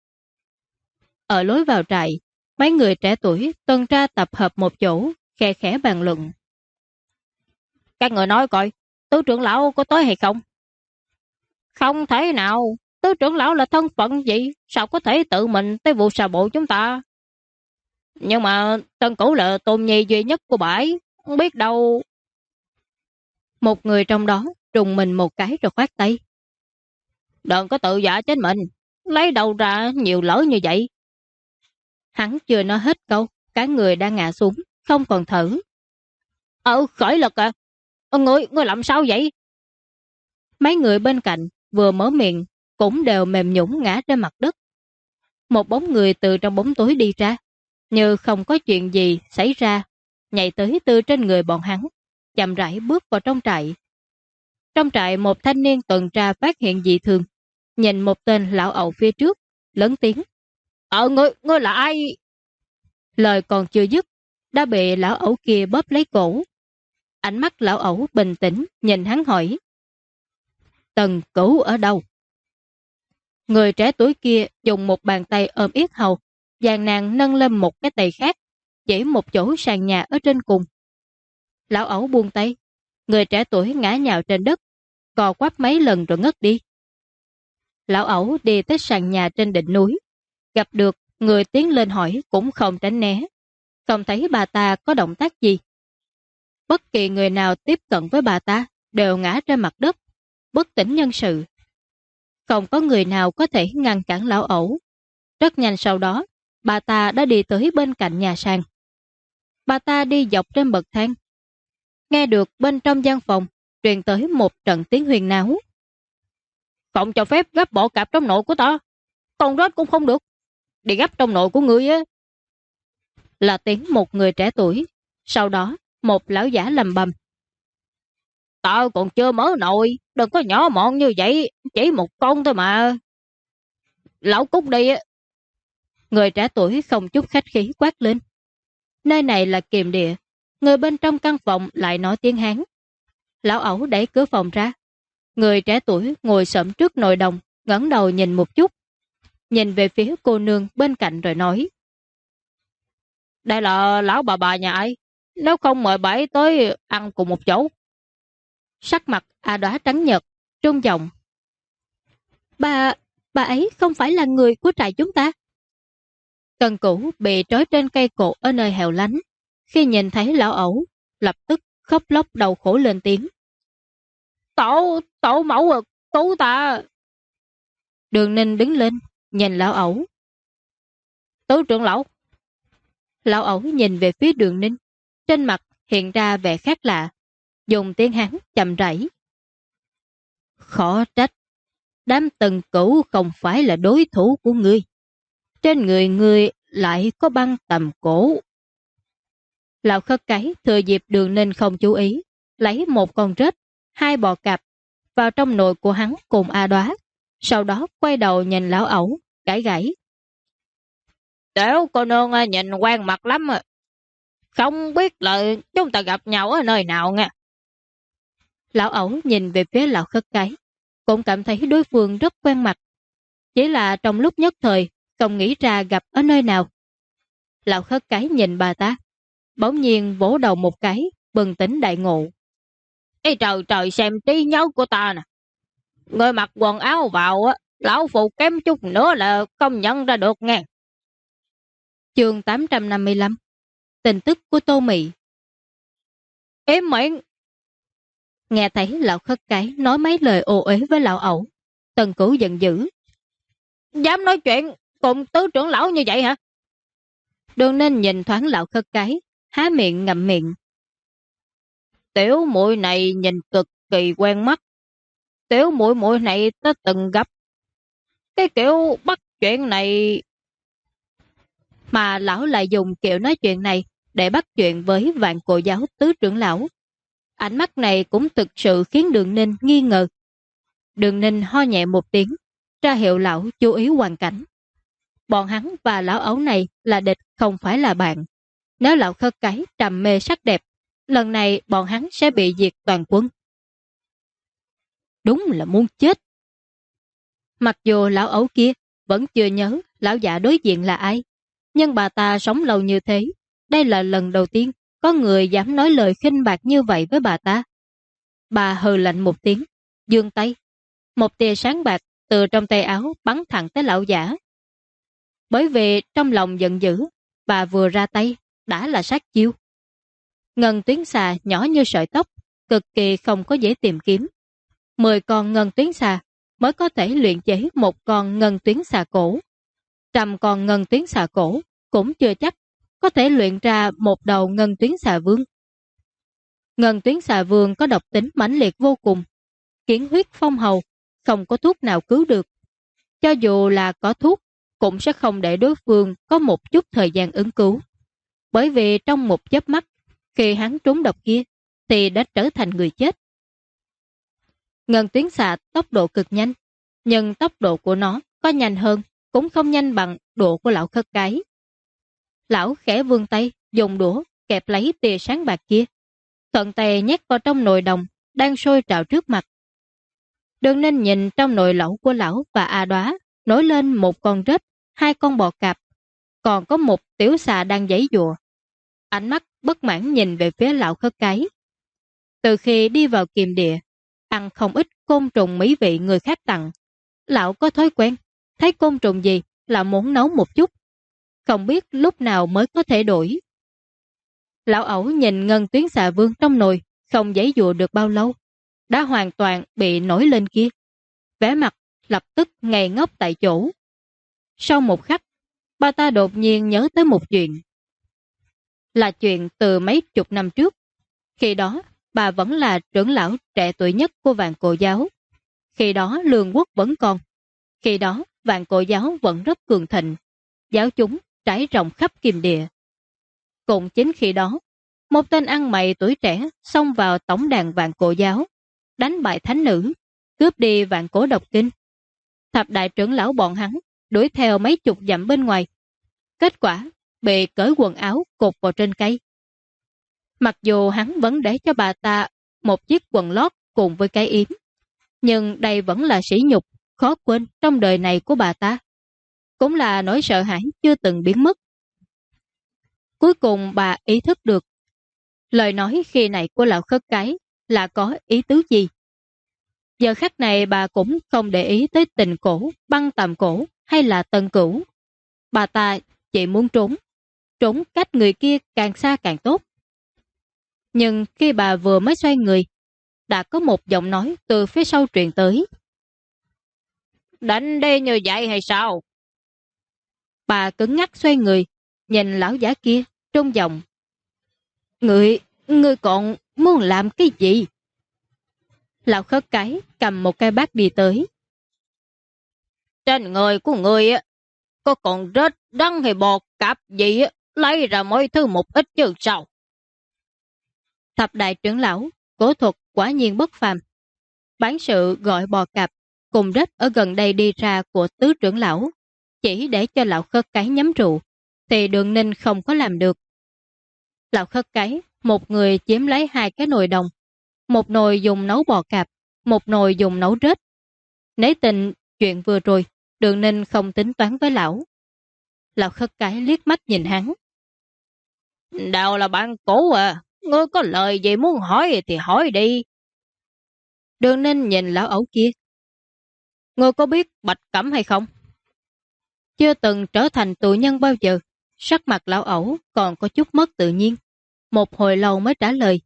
Ở lối vào trại, mấy người trẻ tuổi tuần tra tập hợp một chỗ, khe khẽ bàn luận. Các người nói coi, tứ trưởng lão có tới hay không? Không thể nào, tứ trưởng lão là thân phận gì, sao có thể tự mình tới Vu Sa Bộ chúng ta? Nhưng mà Tần Cửu là tôn nhi duy nhất của bãi, không biết đâu. Một người trong đó trùng mình một cái rồi khoát tay. Đừng có tự giả chết mình, lấy đầu ra nhiều lỡ như vậy. Hắn chưa nói hết câu, cả người đã ngã xuống, không còn thở. Khởi lực à? Ngươi làm sao vậy? Mấy người bên cạnh vừa mở miệng cũng đều mềm nhũn ngã trên mặt đất. Một bóng người từ trong bóng tối đi ra, như không có chuyện gì xảy ra, nhảy tới từ trên người bọn hắn, chậm rãi bước vào trong trại. Trong trại một thanh niên tuần tra phát hiện dị thường, nhìn một tên lão ẩu phía trước, lớn tiếng. Ngươi là ai? Lời còn chưa dứt, đã bị lão ẩu kia bóp lấy cổ. Ánh mắt lão ẩu bình tĩnh nhìn hắn hỏi. Tần Cửu ở đâu? Người trẻ tuổi kia dùng một bàn tay ôm yết hầu, dàn nàng nâng lên một cái tay khác, chỉ một chỗ sàn nhà ở trên cùng. Lão ẩu buông tay, người trẻ tuổi ngã nhào trên đất, cò quắp mấy lần rồi ngất đi. Lão ẩu đi tới sàn nhà trên đỉnh núi, gặp được người tiến lên hỏi cũng không tránh né, không thấy bà ta có động tác gì. Bất kỳ người nào tiếp cận với bà ta đều ngã trên mặt đất, bất tỉnh nhân sự. Không có người nào có thể ngăn cản lão ẩu. Rất nhanh sau đó, bà ta đã đi tới bên cạnh nhà sàn. Bà ta đi dọc trên bậc thang. Nghe được bên trong gian phòng truyền tới một trận tiếng huyền náo. Không cho phép gấp bộ cạp trong nội của ta. Con rết cũng không được. Đi gấp trong nội của ngươi á. Là tiếng một người trẻ tuổi. Sau đó, một lão giả lầm bầm. Tao còn chưa mở nồi, đừng có nhỏ mọn như vậy, chỉ một con thôi mà. Lão Cúc đi á. Người trẻ tuổi không chút khách khí quát lên. Nơi này là kiềm địa, người bên trong căn phòng lại nói tiếng Hán. Lão ẩu đẩy cửa phòng ra. Người trẻ tuổi ngồi xổm trước nồi đồng, ngẩng đầu nhìn một chút. Nhìn về phía cô nương bên cạnh rồi nói. Đây là lão bà nhà ai? Nếu không mời bà ấy tới ăn cùng một chỗ. Sắc mặt A Đóa trắng nhợt, trung giọng. Bà ấy không phải là người của trại chúng ta. Tần Cửu bị trói trên cây cột ở nơi hẻo lánh. Khi nhìn thấy lão ẩu, lập tức khóc lóc đau khổ lên tiếng. Tổ mẫu cứu ta. Đường Ninh đứng lên, nhìn lão ẩu. Tứ trưởng lão. Lão ẩu nhìn về phía Đường Ninh, trên mặt hiện ra vẻ khác lạ, dùng tiếng Hán chậm rãi. Khó trách, đám Tần Cửu không phải là đối thủ của ngươi. Trên người ngươi lại có băng tầm cổ. Lão khất cái thừa dịp Đường Ninh không chú ý, lấy một con rết, 2 bò cạp vào trong nồi của hắn cùng A Đoá, sau đó quay đầu nhìn lão ẩu, gãi gãi. Tiểu cô nương nhìn quen mặt lắm à. Không biết là chúng ta gặp nhau ở nơi nào nha. Lão ẩu nhìn về phía lão khất cái, cũng cảm thấy đối phương rất quen mặt. Chỉ là trong lúc nhất thời, không nghĩ ra gặp ở nơi nào. Lão khất cái nhìn bà ta, bỗng nhiên vỗ đầu một cái, bừng tỉnh đại ngộ. Ê trời trời, xem trí nhớ của ta nè. Người mặc quần áo vào á, lão phụ kém chút nữa là không nhận ra được nghe. Chương 855. Tin tức của Tô Mị. Im miệng. Nghe thấy lão khất cái nói mấy lời ô uế với lão ẩu, Tần Cửu giận dữ. Dám nói chuyện cùng tứ trưởng lão như vậy hả? Đường Ninh nhìn thoáng lão khất cái, há miệng ngậm miệng. Tiểu muội này nhìn cực kỳ quen mắt. Tiểu muội muội này ta từng gặp. Cái kiểu bắt chuyện này. Mà lão lại dùng kiểu nói chuyện này để bắt chuyện với Vạn Cổ Giáo tứ trưởng lão. Ánh mắt này cũng thực sự khiến Đường Ninh nghi ngờ. Đường Ninh ho nhẹ một tiếng, ra hiệu lão chú ý hoàn cảnh. Bọn hắn và lão ấu này là địch, không phải là bạn. Nếu lão khất cái trầm mê sắc đẹp, lần này bọn hắn sẽ bị diệt toàn quân. Đúng là muốn chết. Mặc dù lão ấu kia vẫn chưa nhớ lão giả đối diện là ai, nhưng bà ta sống lâu như thế, đây là lần đầu tiên có người dám nói lời khinh bạc như vậy với bà ta. Bà hừ lạnh một tiếng, giương tay. Một tia sáng bạc từ trong tay áo bắn thẳng tới lão giả. Bởi vì trong lòng giận dữ, bà vừa ra tay đã là sát chiêu. Ngân tuyến xà nhỏ như sợi tóc, cực kỳ không có dễ tìm kiếm. 10 con ngân tuyến xà mới có thể luyện chế một con ngân tuyến xà cổ. 100 con ngân tuyến xà cổ cũng chưa chắc có thể luyện ra một đầu ngân tuyến xà vương. Ngân tuyến xà vương có độc tính mãnh liệt vô cùng, kiến huyết phong hầu, không có thuốc nào cứu được. Cho dù là có thuốc, cũng sẽ không để đối phương có một chút thời gian ứng cứu. Bởi vì trong một chớp mắt, khi hắn trúng độc kia, thì đã trở thành người chết. Ngân tuyến xà tốc độ cực nhanh, nhưng tốc độ của nó có nhanh hơn, cũng không nhanh bằng độ của lão khất cái. Lão khẽ vươn tay, dùng đũa kẹp lấy tia sáng bạc kia, thuận tay nhét vào trong nồi đồng đang sôi trào trước mặt. Đường Ninh nhìn trong nồi lẩu của lão và A Đoá nổi lên một con rết, 2 con bò cạp, còn có một tiểu xà đang giãy giụa. Ánh mắt bất mãn nhìn về phía lão khất cái. Từ khi đi vào Kiềm Địa, ăn không ít côn trùng mỹ vị người khác tặng, lão có thói quen, thấy côn trùng gì là muốn nấu một chút, không biết lúc nào mới có thể đổi. Lão ẩu nhìn ngân tuyến xà vương trong nồi, không giãy giụa được bao lâu, đã hoàn toàn bị nổi lên kia. Vẻ mặt lập tức ngây ngốc tại chỗ. Sau một khắc, bà ta đột nhiên nhớ tới một chuyện. Là chuyện từ mấy chục năm trước. Khi đó, bà vẫn là trưởng lão trẻ tuổi nhất của Vạn Cổ Giáo. Khi đó Lương Quốc vẫn còn. Khi đó Vạn Cổ Giáo vẫn rất cường thịnh. Giáo chúng trải rộng khắp Kiềm Địa. Cũng chính khi đó, một tên ăn mày tuổi trẻ xông vào tổng đàn Vạn Cổ Giáo, đánh bại thánh nữ, cướp đi Vạn Cổ Độc Kinh. Thập đại trưởng lão bọn hắn đuổi theo mấy chục dặm bên ngoài. Kết quả bị cởi quần áo cột vào trên cây. Mặc dù hắn vẫn để cho bà ta một chiếc quần lót cùng với cái yếm, nhưng đây vẫn là sỉ nhục khó quên trong đời này của bà ta. Cũng là nỗi sợ hãi chưa từng biến mất. Cuối cùng bà ý thức được lời nói khi này của lão khất cái là có ý tứ gì. Giờ khắc này bà cũng không để ý tới Tình Cổ, Băng Tầm Cổ hay là Tân Cửu. Bà ta chỉ muốn trốn cách người kia càng xa càng tốt. Nhưng khi bà vừa mới xoay người, đã có một giọng nói từ phía sau truyền tới. Đánh đi như vậy hay sao? Bà cứng ngắc xoay người, nhìn lão giả kia, trong giọng. Ngươi còn muốn làm cái gì? Lão khất cái cầm một cái bát đi tới. Trên người của ngươi có còn rết đắng hay bò cạp gì lấy ra mỗi thứ một ít chứ sao? Thập đại trưởng lão, cổ thuật quả nhiên bất phàm. Bản sự gọi bò cạp cùng rết ở gần đây đi ra của tứ trưởng lão, chỉ để cho lão khất cái nhắm rượu, thì Đường Ninh không có làm được. Lão khất cái, một người chiếm lấy 2 cái nồi đồng, một nồi dùng nấu bò cạp, một nồi dùng nấu rết. Nấy tình chuyện vừa rồi, Đường Ninh không tính toán với lão. Lão khất cái liếc mắt nhìn hắn. Đào là bạn cũ à, ngươi có lời gì muốn hỏi thì hỏi đi. Đường Ninh nhìn lão ẩu kia. Ngươi có biết Bạch Cẩm hay không? Chưa từng trở thành tù nhân bao giờ, sắc mặt lão ẩu còn có chút mất tự nhiên. Một hồi lâu mới trả lời.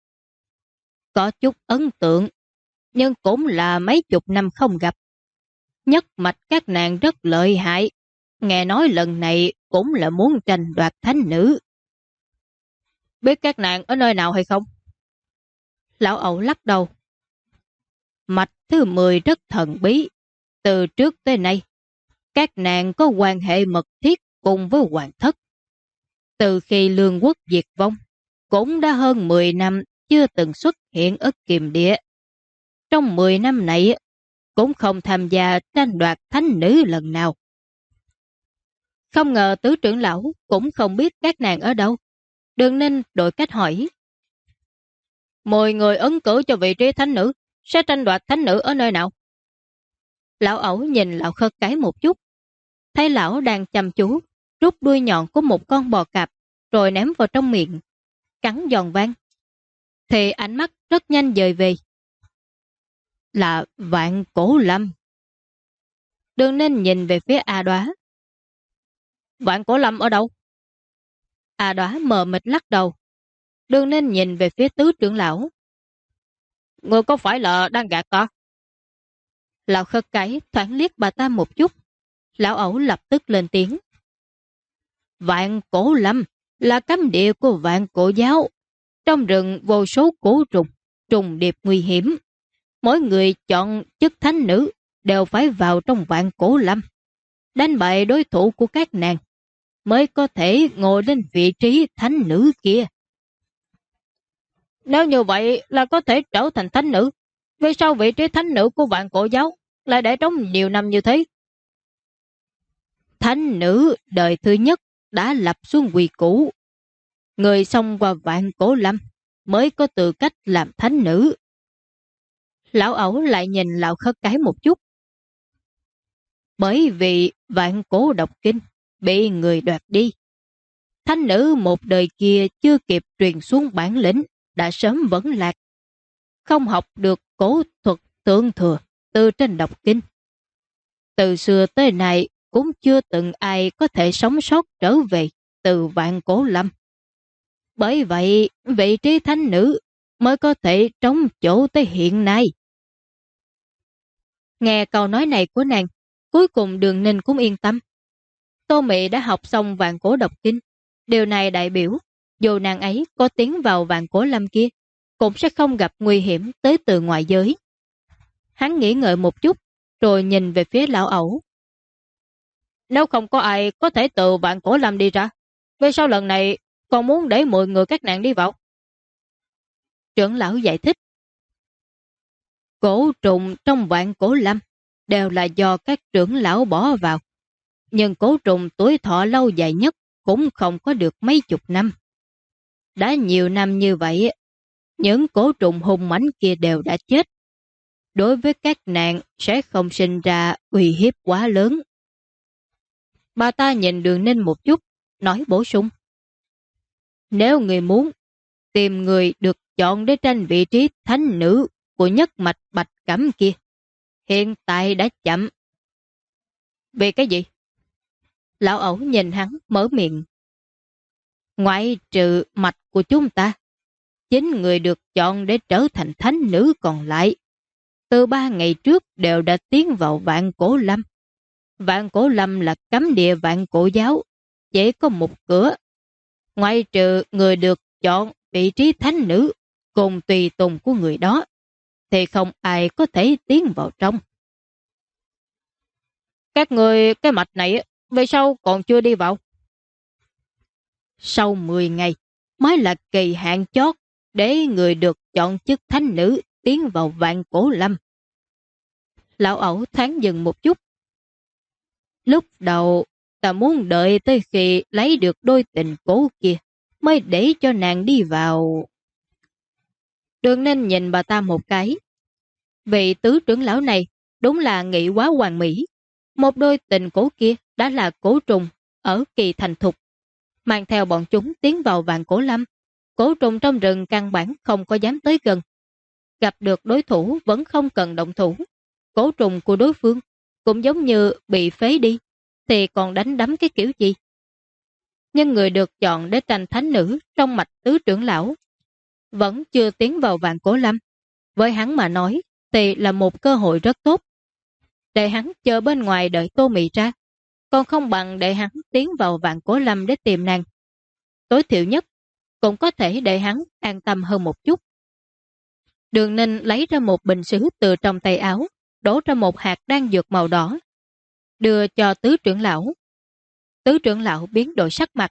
Có chút ấn tượng, nhưng cũng là mấy chục năm không gặp. Nhất mạch các nàng rất lợi hại, nghe nói lần này cũng là muốn tranh đoạt thánh nữ. Biết các nàng ở nơi nào hay không? Lão ẩu lắc đầu. Mạch thứ 10 rất thần bí, từ trước tới nay, các nàng có quan hệ mật thiết cùng với hoàng thất. Từ khi lương quốc diệt vong, cũng đã hơn 10 năm chưa từng xuất hiện ở Kiềm Địa. Trong 10 năm này, cũng không tham gia tranh đoạt thánh nữ lần nào. Không ngờ tứ trưởng lão cũng không biết các nàng ở đâu. Đường Ninh đổi cách hỏi. 10 người ứng cử cho vị trí thánh nữ, sẽ tranh đoạt thánh nữ ở nơi nào? Lão ẩu nhìn lão khất cái một chút. Thấy lão đang chăm chú, rút đuôi nhọn của một con bò cạp, rồi ném vào trong miệng, cắn giòn vang. Thì ánh mắt rất nhanh dời về. Là Vạn Cổ Lâm. Đường Ninh nhìn về phía A Đóa. Vạn Cổ Lâm ở đâu? A Đóa mờ mịt lắc đầu. Đường Ninh nhìn về phía tứ trưởng lão. Ngươi có phải là đang gạt ta? Lão khất cái thoáng liếc bà ta một chút. Lão ẩu lập tức lên tiếng. Vạn Cổ Lâm là cấm địa của Vạn Cổ giáo. Trong rừng vô số cổ trùng, trùng điệp nguy hiểm. Mỗi người chọn chức thánh nữ đều phải vào trong Vạn Cổ Lâm, đánh bại đối thủ của các nàng, mới có thể ngồi lên vị trí thánh nữ kia. Nếu như vậy là có thể trở thành thánh nữ, vì sao vị trí thánh nữ của Vạn Cổ giáo lại để trống nhiều năm như thế? Thánh nữ đời thứ nhất đã lập xuống quy củ. Người xông qua Vạn Cổ Lâm mới có tư cách làm thánh nữ. Lão ẩu lại nhìn lão khất cái một chút. Bởi vì Vạn Cổ độc kinh bị người đoạt đi. Thánh nữ một đời kia chưa kịp truyền xuống bản lĩnh, đã sớm vẫn lạc. Không học được cổ thuật tượng thừa từ trên độc kinh. Từ xưa tới nay cũng chưa từng ai có thể sống sót trở về từ Vạn Cổ Lâm. Bởi vậy, vị trí thánh nữ mới có thể trống chỗ tới hiện nay. Nghe câu nói này của nàng, cuối cùng Đường Ninh cũng yên tâm. Tô Mị đã học xong Vạn Cổ độc kinh. Điều này đại biểu, dù nàng ấy có tiến vào Vạn Cổ Lâm kia, cũng sẽ không gặp nguy hiểm tới từ ngoại giới. Hắn nghĩ ngợi một chút, rồi nhìn về phía lão ẩu. Nếu không có ai có thể từ Vạn Cổ Lâm đi ra, vì sao lần này còn muốn để 10 người các nàng đi vào? Trưởng lão giải thích. Cổ trùng trong Vạn Cổ Lâm đều là do các trưởng lão bỏ vào. Nhưng cổ trùng tuổi thọ lâu dài nhất cũng không có được mấy chục năm. Đã nhiều năm như vậy, những cổ trùng hung mãnh kia đều đã chết. Đối với các nàng sẽ không sinh ra uy hiếp quá lớn. Bà ta nhìn Đường Ninh một chút, nói bổ sung. Nếu người muốn tìm người được chọn để tranh vị trí thánh nữ của nhất mạch Bạch Cẩm kia, hiện tại đã chậm. Vì cái gì? Lão ẩu nhìn hắn mở miệng. Ngoại trừ mạch của chúng ta, 9 người được chọn để trở thành thánh nữ còn lại, từ 3 ngày trước đều đã tiến vào Vạn Cổ Lâm. Vạn Cổ Lâm là cấm địa Vạn Cổ giáo, chỉ có một cửa. Ngoại trừ người được chọn vị trí thánh nữ cùng tùy tùng của người đó, thì không ai có thể tiến vào trong. Các người cái mạch này vì sao còn chưa đi vào? Sau 10 ngày mới là kỳ hạn chót để người được chọn chức thánh nữ tiến vào Vạn Cổ Lâm. Lão ẩu thoáng dừng một chút. Lúc đầu ta muốn đợi tới khi lấy được đôi tình cố kia mới để cho nàng đi vào. Đường Ninh nhìn bà ta một cái. Vị tứ trưởng lão này đúng là nghĩ quá hoàn mỹ. Một đôi tình cố kia đã là cổ trùng ở kỳ thành thục, mang theo bọn chúng tiến vào Vạn Cổ Lâm. Cổ trùng trong rừng căn bản không có dám tới gần. Gặp được đối thủ vẫn không cần động thủ. Cổ trùng của đối phương cũng giống như bị phế đi, thì còn đánh đấm cái kiểu gì? Nhưng người được chọn để tranh thánh nữ trong mạch tứ trưởng lão vẫn chưa tiến vào Vạn Cổ Lâm. Với hắn mà nói thì là một cơ hội rất tốt. Để hắn chờ bên ngoài đợi Tô Mị ra, còn không bằng để hắn tiến vào Vạn Cổ Lâm để tìm nàng. Tối thiểu nhất cũng có thể để hắn an tâm hơn một chút. Đường Ninh lấy ra một bình sứ từ trong tay áo, đổ ra một hạt đan dược màu đỏ, đưa cho tứ trưởng lão. Tứ trưởng lão biến đổi sắc mặt.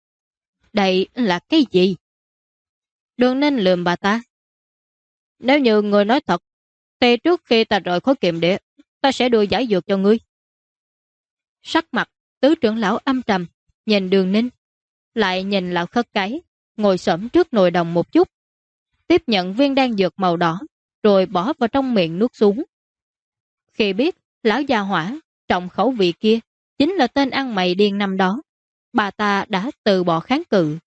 Đây là cái gì? Đường Ninh lườm bà ta. Nếu như người nói thật, thì trước khi ta rời khỏi kiềm địa, ta sẽ đưa giải dược cho ngươi. Sắc mặt tứ trưởng lão âm trầm, nhìn Đường Ninh, lại nhìn lão khất cái, ngồi xổm trước nồi đồng một chút, tiếp nhận viên đan dược màu đỏ, rồi bỏ vào trong miệng nuốt xuống. Khi biết lão già hỏa trọng khẩu vị kia chính là tên ăn mày điên năm đó, bà ta đã từ bỏ kháng cự.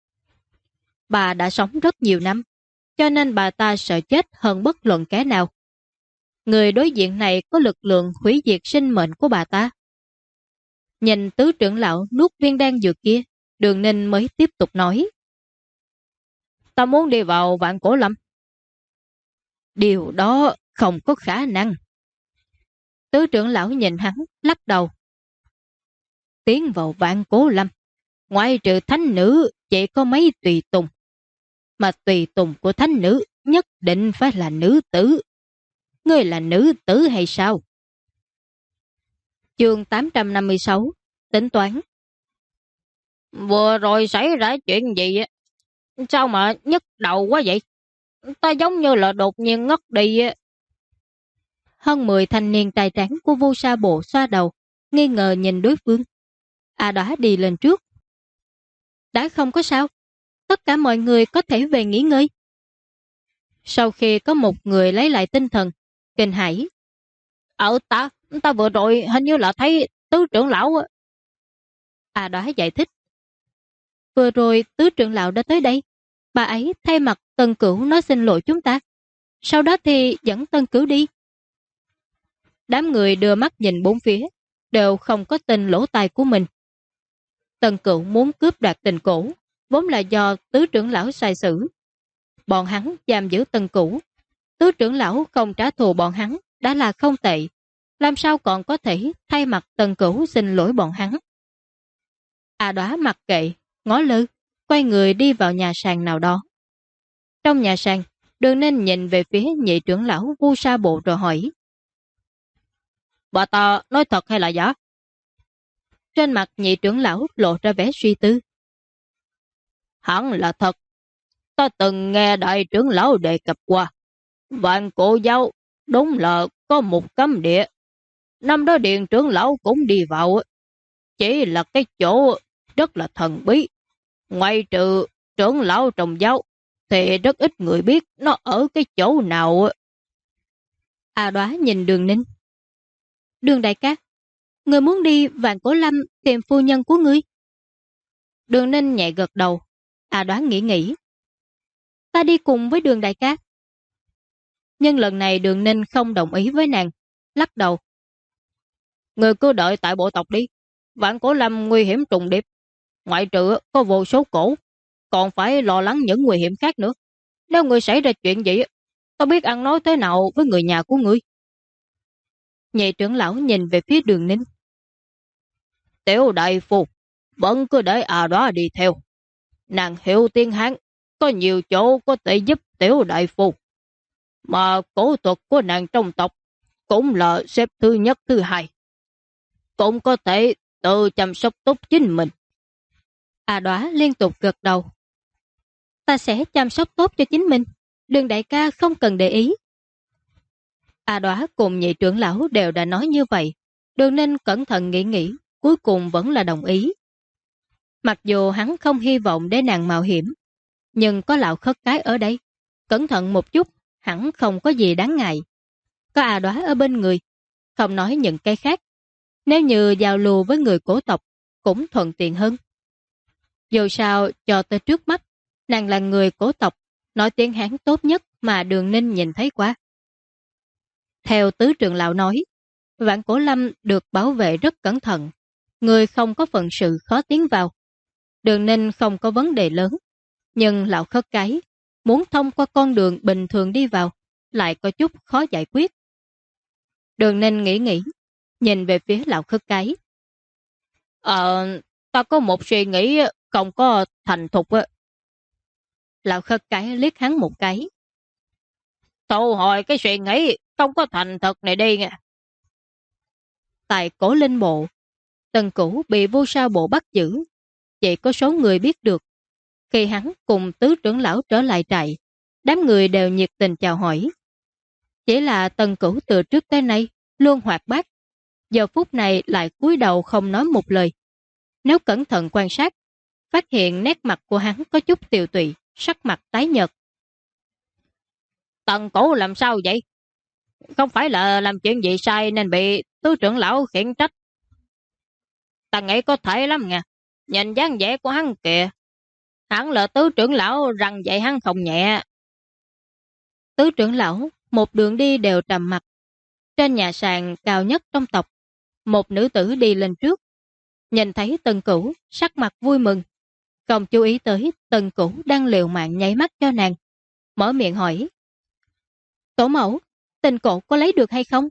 Bà đã sống rất nhiều năm, cho nên bà ta sợ chết hơn bất luận kẻ nào. Người đối diện này có lực lượng hủy diệt sinh mệnh của bà ta. Nhìn tứ trưởng lão nuốt viên đan dược kia, Đường Ninh mới tiếp tục nói. Ta muốn đi vào Vạn Cổ Lâm. Điều đó không có khả năng. Tứ trưởng lão nhìn hắn, lắc đầu. Tiến vào Vạn Cổ Lâm, ngoại trừ thánh nữ chỉ có mấy tùy tùng. Mà tùy tùng của thánh nữ nhất định phải là nữ tử. Ngươi là nữ tử hay sao? Chương 856, tính toán. Vừa rồi xảy ra chuyện gì á? Sao mà nhức đầu quá vậy? Ta giống như là đột nhiên ngất đi á. Hơn 10 thanh niên tài tráng của Vu Sa Bộ xoa đầu, nghi ngờ nhìn đối phương. Đóa đi lên trước. Đã không có sao, tất cả mọi người có thể về nghỉ ngơi. Sau khi có một người lấy lại tinh thần, kinh hãi. Ta vừa rồi hình như là thấy tứ trưởng lão. Đóa giải thích. Vừa rồi tứ trưởng lão đã tới đây. Bà ấy thay mặt Tân Cửu nói xin lỗi chúng ta. Sau đó thì dẫn Tân Cửu đi. Đám người đưa mắt nhìn bốn phía, đều không có tin lỗ tai của mình. Tân Cửu muốn cướp đoạt tình cổ, vốn là do tứ trưởng lão sai xử. Bọn hắn giam giữ Tân Cửu. Tứ trưởng lão không trả thù bọn hắn đã là không tệ. Làm sao còn có thể thay mặt Tân Cửu xin lỗi bọn hắn? Đóa mặc kệ, ngó lơ, quay người đi vào nhà sàn nào đó. Trong nhà sàn, Đường Ninh nhìn về phía nhị trưởng lão Vu Sa Bộ rồi hỏi. Bà ta nói thật hay là giả? Trên mặt nhị trưởng lão lộ ra vẻ suy tư. Hẳn là thật. Ta từng nghe đại trưởng lão đề cập qua. Vạn Cổ Giáo đúng là có một cấm địa. Năm đó điện trưởng lão cũng đi vào. Chỉ là cái chỗ rất là thần bí. Ngoài trừ trưởng lão trong giáo thì rất ít người biết nó ở cái chỗ nào. Đóa nhìn Đường Ninh. Đường đại ca, người muốn đi Vạn Cổ Lâm tìm phu nhân của ngươi. Đường Ninh nhẹ gật đầu. Đóa nghĩ. Ta đi cùng với Đường đại ca. Nhưng lần này Đường Ninh không đồng ý với nàng, lắc đầu. Người cứ đợi tại bộ tộc đi. Vạn Cổ Lâm nguy hiểm trùng điệp. Ngoại trừ có vô số cổ, còn phải lo lắng những nguy hiểm khác nữa. Nếu người xảy ra chuyện gì, ta biết ăn nói thế nào với người nhà của ngươi. Nhị trưởng lão nhìn về phía Đường Ninh. Tiểu đại phu, vẫn cứ để Đóa đi theo. Nàng hiểu tiếng Hán, có nhiều chỗ có thể giúp tiểu đại phu. Mà cổ thuật của nàng trong tộc cũng là xếp thứ nhất thứ hai. Cũng có thể tự chăm sóc tốt chính mình. Đóa liên tục gật đầu. Ta sẽ chăm sóc tốt cho chính mình. Đường đại ca không cần để ý. A Đóa cùng nhị trưởng lão đều đã nói như vậy. Đường Ninh cẩn thận nghĩ, cuối cùng vẫn là đồng ý. Mặc dù hắn không hy vọng để nàng mạo hiểm, nhưng có lão khất cái ở đây, cẩn thận một chút, hẳn không có gì đáng ngại. Có A Đóa ở bên người, không nói những cái khác. Nếu như giao lưu với người cổ tộc, cũng thuận tiện hơn. Dù sao, cho tới trước mắt, nàng là người cổ tộc, nói tiếng Hán tốt nhất mà Đường Ninh nhìn thấy qua. Theo tứ trưởng lão nói, Vạn Cổ Lâm được bảo vệ rất cẩn thận, người không có phận sự khó tiến vào. Đường Ninh không có vấn đề lớn, nhưng lão khất cái muốn thông qua con đường bình thường đi vào, lại có chút khó giải quyết. Đường Ninh nghĩ, nhìn về phía lão khất cái. Ta có một suy nghĩ không có thành thục á. Lão khất cái liếc hắn một cái. Thu hồi cái suy nghĩ không có thành thực này đi nha. Tại Cổ Linh Bộ, Tần Cửu bị Vô Sao Bộ bắt giữ, chỉ có số người biết được. Khi hắn cùng tứ trưởng lão trở lại trại, đám người đều nhiệt tình chào hỏi. Chỉ là Tần Cửu từ trước tới nay luôn hoạt bát, giờ phút này lại cúi đầu không nói một lời. Nếu cẩn thận quan sát, phát hiện nét mặt của hắn có chút tiều tụy, sắc mặt tái nhợt. Tần Cửu làm sao vậy? Không phải là làm chuyện gì sai nên bị tứ trưởng lão khiển trách. Ta nghĩ có thể lắm nha. Nhìn dáng vẻ của hắn kìa. Hắn là tứ trưởng lão rằng vậy hắn không nhẹ. Tứ trưởng lão một đường đi đều trầm mặt. Trên nhà sàn cao nhất trong tộc, một nữ tử đi lên trước. Nhìn thấy Tần Cửu sắc mặt vui mừng. Không chú ý tới Tần Cửu đang liều mạng nháy mắt cho nàng. Mở miệng hỏi. Tổ mẫu, Tình Cổ có lấy được hay không?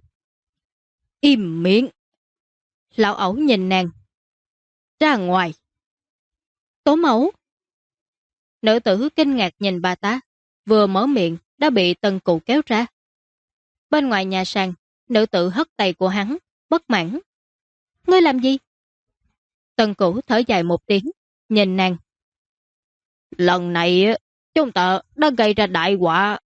Im miệng. Lão ẩu nhìn nàng. Ra ngoài. Tổ mẫu. Nữ tử kinh ngạc nhìn bà ta, vừa mở miệng đã bị Tần Cửu kéo ra. Bên ngoài nhà sàn, nữ tử hất tay của hắn, bất mãn. Ngươi làm gì? Tần Cửu thở dài một tiếng, nhìn nàng. Lần này chúng ta đã gây ra đại họa.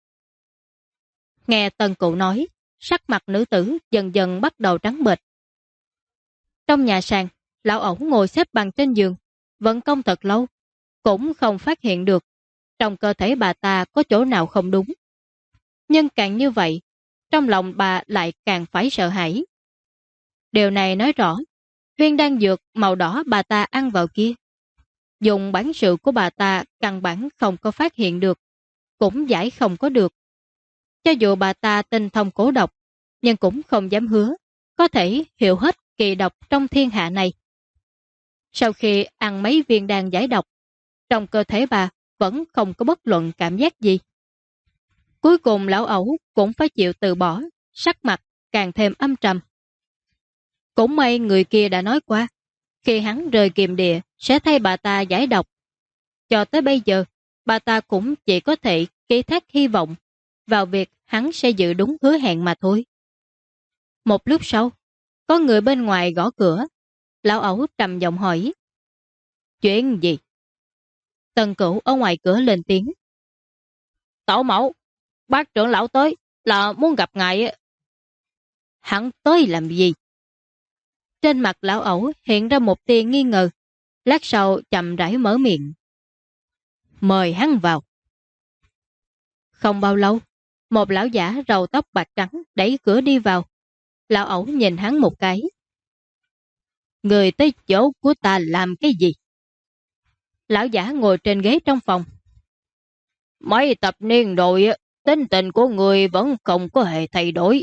Nghe Tần Cửu nói, sắc mặt nữ tử dần dần bắt đầu trắng bệch. Trong nhà sàn, lão ẩu ngồi xếp bằng trên giường, vận công thật lâu, cũng không phát hiện được trong cơ thể bà ta có chỗ nào không đúng. Nhưng càng như vậy, trong lòng bà lại càng phải sợ hãi. Điều này nói rõ, viên đan dược màu đỏ bà ta ăn vào kia, dùng bản sự của bà ta căn bản không có phát hiện được, cũng giải không có được. Cho dù bà ta tinh thông cổ độc, nhưng cũng không dám hứa có thể hiểu hết kỳ độc trong thiên hạ này. Sau khi ăn mấy viên đan giải độc, trong cơ thể bà vẫn không có bất luận cảm giác gì. Cuối cùng lão ẩu cũng phải chịu từ bỏ, sắc mặt càng thêm âm trầm. Cũng may người kia đã nói qua, khi hắn rời kiềm địa sẽ thay bà ta giải độc. Cho tới bây giờ, bà ta cũng chỉ có thể ký thác hy vọng vào việc hắn sẽ giữ đúng hứa hẹn mà thôi. Một lúc sau, có người bên ngoài gõ cửa. Lão ẩu trầm giọng hỏi. Chuyện gì? Tần Cửu ở ngoài cửa lên tiếng. Tổ mẫu, bác trưởng lão tới là muốn gặp ngài. Hắn tới làm gì? Trên mặt lão ẩu hiện ra một tia nghi ngờ. Lát sau chậm rãi mở miệng. Mời hắn vào. Không bao lâu, một lão giả râu tóc bạc trắng đẩy cửa đi vào. Lão ẩu nhìn hắn một cái. Người tới chỗ của ta làm cái gì? Lão giả ngồi trên ghế trong phòng. Mấy tập niên rồi, tính tình của người vẫn không có hề thay đổi.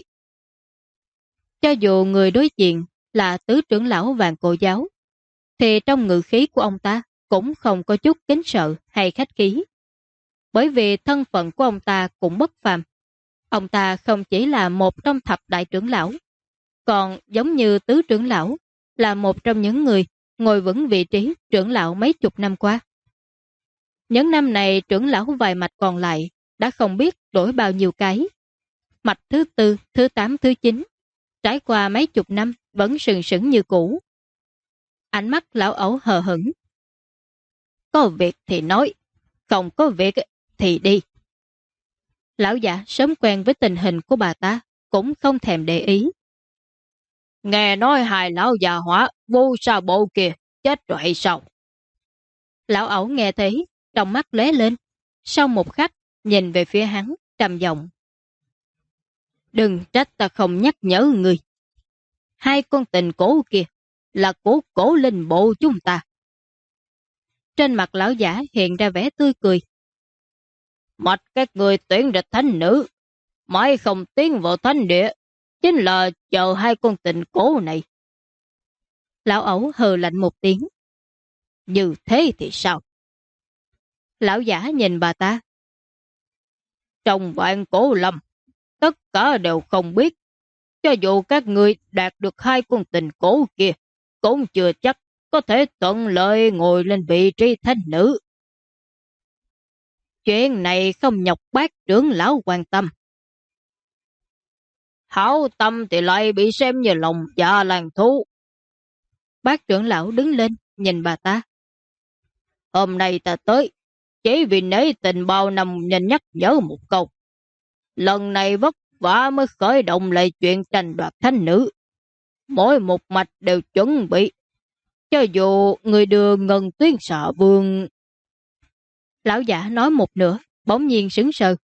Cho dù người đối diện là tứ trưởng lão Vạn Cổ Giáo, thì trong ngữ khí của ông ta cũng không có chút kính sợ hay khách khí. Bởi vì thân phận của ông ta cũng bất phàm. Ông ta không chỉ là một trong thập đại trưởng lão, còn giống như tứ trưởng lão, là một trong những người ngồi vững vị trí trưởng lão mấy chục năm qua. Những năm này trưởng lão vài mạch còn lại đã không biết đổi bao nhiêu cái. Mạch thứ 4, thứ 8, thứ 9, trải qua mấy chục năm vẫn sừng sững như cũ. Ánh mắt lão ẩu hờ hững. Có việc thì nói, không có việc thì đi. Lão giả sớm quen với tình hình của bà ta, cũng không thèm để ý. Nghe nói hai lão già hỏa vô sa bộ kia chết rồi hay sao? Lão ẩu nghe thấy, trong mắt lóe lên. Sau một khắc, nhìn về phía hắn, trầm giọng. Đừng trách ta không nhắc nhở người. Hai con tình cổ kia là của cổ linh bộ chúng ta. Trên mặt lão giả hiện ra vẻ tươi cười. Mặt các người tuyển địch thánh nữ, mãi không tiến vào thánh địa, chính là chờ hai con tình cổ này. Lão ẩu hừ lạnh một tiếng. Như thế thì sao? Lão giả nhìn bà ta. Trong vạn cổ lâm, tất cả đều không biết. Cho dù các người đạt được hai con tình cổ kia, cũng chưa chắc có thể thuận lợi ngồi lên vị trí thánh nữ. Chuyện này không nhọc bác trưởng lão quan tâm. Hảo tâm thì lại bị xem như lòng dạ làng thú. Bác trưởng lão đứng lên, nhìn bà ta. Hôm nay ta tới, chỉ vì nể tình bao năm nên nhắc nhở một câu. Lần này vất vả mới khởi động lại chuyện tranh đoạt thánh nữ. Mỗi một mạch đều chuẩn bị. Cho dù người đưa Ngân Tuyên Xạ Vương... Lão giả nói một nửa, bỗng nhiên sững sờ.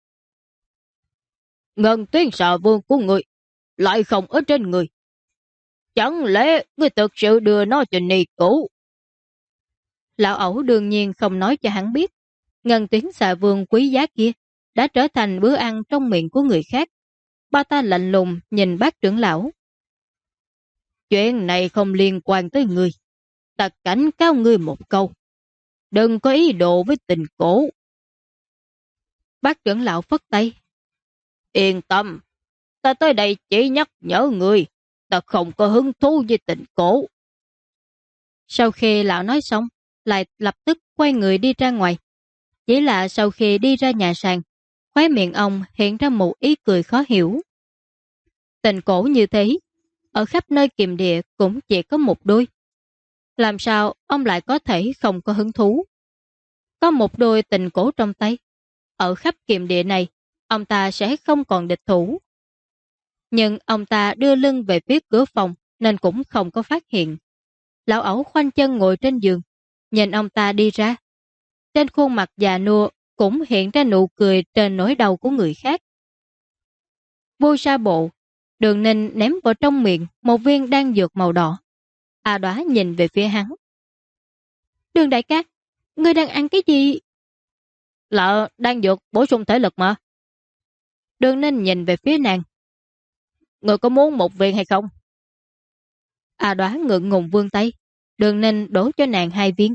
Ngân Tuyên Xạ Vương của người lại không ở trên người. Chẳng lẽ người thực sự đưa nó cho Ni Cũ? Lão ẩu đương nhiên không nói cho hắn biết. Ngân Tuyến Xạ Vương quý giá kia đã trở thành bữa ăn trong miệng của người khác. Ba ta lạnh lùng nhìn bác trưởng lão. Chuyện này không liên quan tới người. Ta cảnh cáo ngươi một câu. Đừng có ý đồ với tình cổ. Bác trưởng lão phất tay. Yên tâm. Ta tới đây chỉ nhắc nhở người. Ta không có hứng thú với tình cổ. Sau khi lão nói xong, lại lập tức quay người đi ra ngoài. Chỉ là sau khi đi ra nhà sàn, khóe miệng ông hiện ra một ý cười khó hiểu. Tình cổ như thế, ở khắp nơi kiềm địa cũng chỉ có một đôi. Làm sao ông lại có thể không có hứng thú? Có một đôi tình cổ trong tay. Ở khắp kiềm địa này, ông ta sẽ không còn địch thủ. Nhưng ông ta đưa lưng về phía cửa phòng nên cũng không có phát hiện. Lão ẩu khoanh chân ngồi trên giường, nhìn ông ta đi ra. Trên khuôn mặt già nua cũng hiện ra nụ cười trên nỗi đau của người khác. Vô sa bộ, Đường Ninh ném vào trong miệng một viên đan dược màu đỏ. A Đóa nhìn về phía hắn. Đường đại ca, ngươi đang ăn cái gì? Là đan dược bổ sung thể lực mà. Đường Ninh nhìn về phía nàng. Người có muốn một viên hay không? A Đóa ngượng ngùng vươn tay. Đường Ninh đổ cho nàng 2 viên.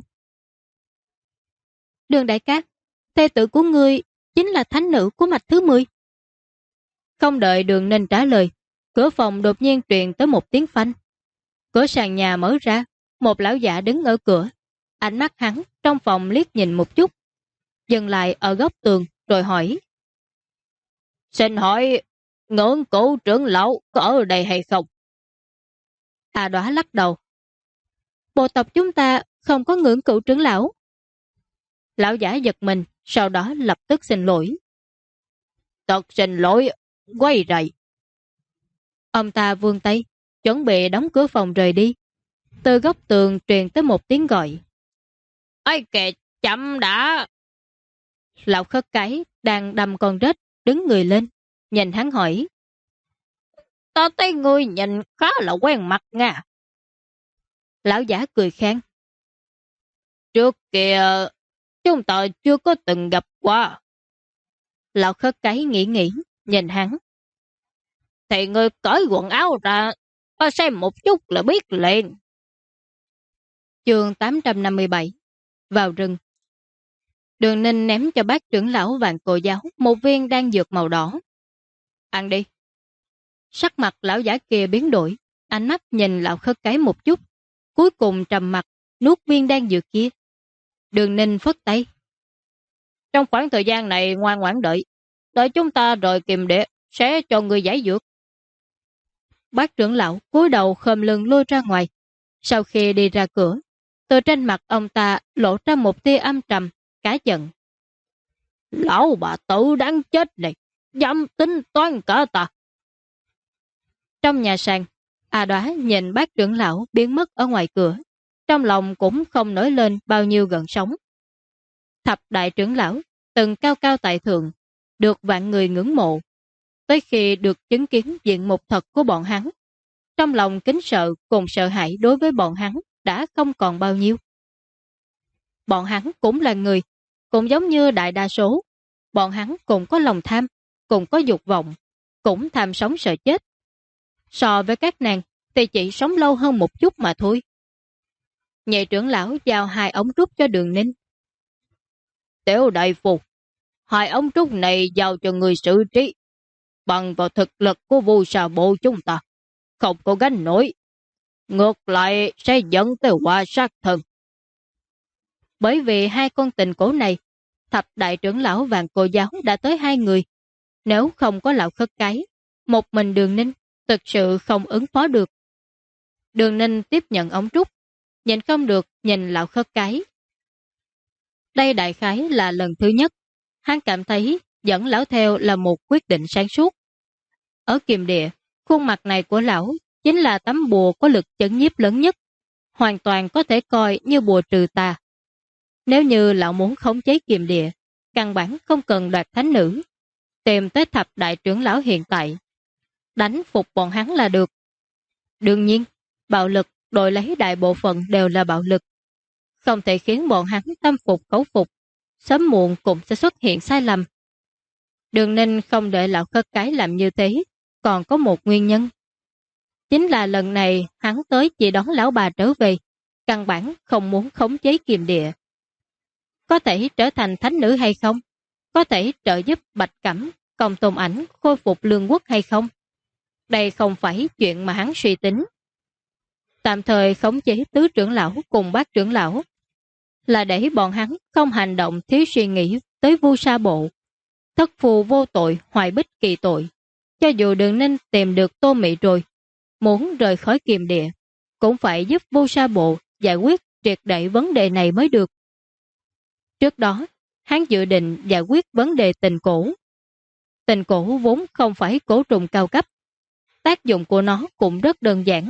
Đường đại ca, thê tử của ngươi chính là thánh nữ của mạch thứ 10. Không đợi Đường Ninh trả lời, cửa phòng đột nhiên truyền tới một tiếng phanh. Cửa sàn nhà mở ra, một lão giả đứng ở cửa. Ánh mắt hắn trong phòng liếc nhìn một chút, dừng lại ở góc tường rồi hỏi. Xin hỏi, Ngưỡng Cửu trưởng lão có ở đây hay không? A Đóa lắc đầu. Bộ tộc chúng ta không có Ngưỡng Cửu trưởng lão. Lão giả giật mình, sau đó lập tức xin lỗi. Thật xin lỗi, quay rầy. Ông ta vươn tay, chuẩn bị đóng cửa phòng rời đi. Từ góc tường truyền tới một tiếng gọi. Ây kìa, chậm đã. Lão Khất Cái đang đâm con rết, đứng người lên, nhìn hắn hỏi. Ta thấy ngươi nhìn khá là quen mặt nha. Lão giả cười khan. Trước kia, chúng ta chưa có từng gặp qua. Lão Khất Cái nghĩ, nhìn hắn. Thì ngươi cởi quần áo ra, ta xem một chút là biết liền. Chương 857. Vào rừng. Đường Ninh ném cho bác trưởng lão Vạn Cổ Giáo một viên đan dược màu đỏ. Ăn đi. Sắc mặt lão giả kia biến đổi, ánh mắt nhìn lão Khất Cái một chút, cuối cùng trầm mặt, nuốt viên đan dược kia. Đường Ninh phất tay. Trong khoảng thời gian này ngoan ngoãn đợi chúng ta rồi kiềm địa, sẽ cho người giải dược. Bác trưởng lão cúi đầu khom lưng lôi ra ngoài. Sau khi đi ra cửa, từ trên mặt ông ta lộ ra một tia âm trầm, cá giận. Lão bà tử đáng chết này, dám tính toán cả ta. Trong nhà sàn, A Đóa nhìn bác trưởng lão biến mất ở ngoài cửa, trong lòng cũng không nổi lên bao nhiêu gợn sóng. Thập đại trưởng lão từng cao cao tại thượng, được vạn người ngưỡng mộ. Tới khi được chứng kiến diện mục thật của bọn hắn, trong lòng kính sợ cùng sợ hãi đối với bọn hắn đã không còn bao nhiêu. Bọn hắn cũng là người, cũng giống như đại đa số. Bọn hắn cũng có lòng tham, cũng có dục vọng, cũng tham sống sợ chết. So với các nàng thì chỉ sống lâu hơn một chút mà thôi. Nhị trưởng lão giao 2 ống trúc cho Đường Ninh. Tiểu đại phu, 2 ống trúc này giao cho người xử trí. Bằng vào thực lực của Vu Sa Bộ chúng ta, không có gánh nổi. Ngược lại sẽ dẫn tới họa sát thân. Bởi vì 2 con tình cổ này, thập đại trưởng lão Vạn Cổ Giáo đã tới 2 người. Nếu không có lão khất cái, một mình Đường Ninh thực sự không ứng phó được. Đường Ninh tiếp nhận ống trúc, nhìn không được nhìn lão khất cái. Đây đại khái là lần thứ nhất, hắn cảm thấy dẫn lão theo là một quyết định sáng suốt. Ở Kiềm Địa, khuôn mặt này của lão chính là tấm bùa có lực chấn nhiếp lớn nhất, hoàn toàn có thể coi như bùa trừ tà. Nếu như lão muốn khống chế Kiềm Địa, căn bản không cần đoạt thánh nữ, tìm tới thập đại trưởng lão hiện tại, đánh phục bọn hắn là được. Đương nhiên, bạo lực đổi lấy đại bộ phận đều là bạo lực. Không thể khiến bọn hắn tâm phục khẩu phục, sớm muộn cũng sẽ xuất hiện sai lầm. Đường Ninh không để lão khất cái làm như thế, còn có một nguyên nhân. Chính là lần này hắn tới chỉ đón lão bà trở về, căn bản không muốn khống chế Kiềm Địa. Có thể trở thành thánh nữ hay không? Có thể trợ giúp Bạch Cẩm, Công Tôn Ảnh khôi phục lương quốc hay không? Đây không phải chuyện mà hắn suy tính. Tạm thời khống chế tứ trưởng lão cùng bát trưởng lão là để bọn hắn không hành động thiếu suy nghĩ tới Vu Sa Bộ. Thất phù vô tội, hoài bích kỳ tội. Cho dù Đường Ninh tìm được Tô Mị rồi, muốn rời khỏi Kiềm Địa, cũng phải giúp Vu Sa Bộ giải quyết triệt để vấn đề này mới được. Trước đó, hắn dự định giải quyết vấn đề tình cổ. Tình cổ vốn không phải cổ trùng cao cấp. Tác dụng của nó cũng rất đơn giản.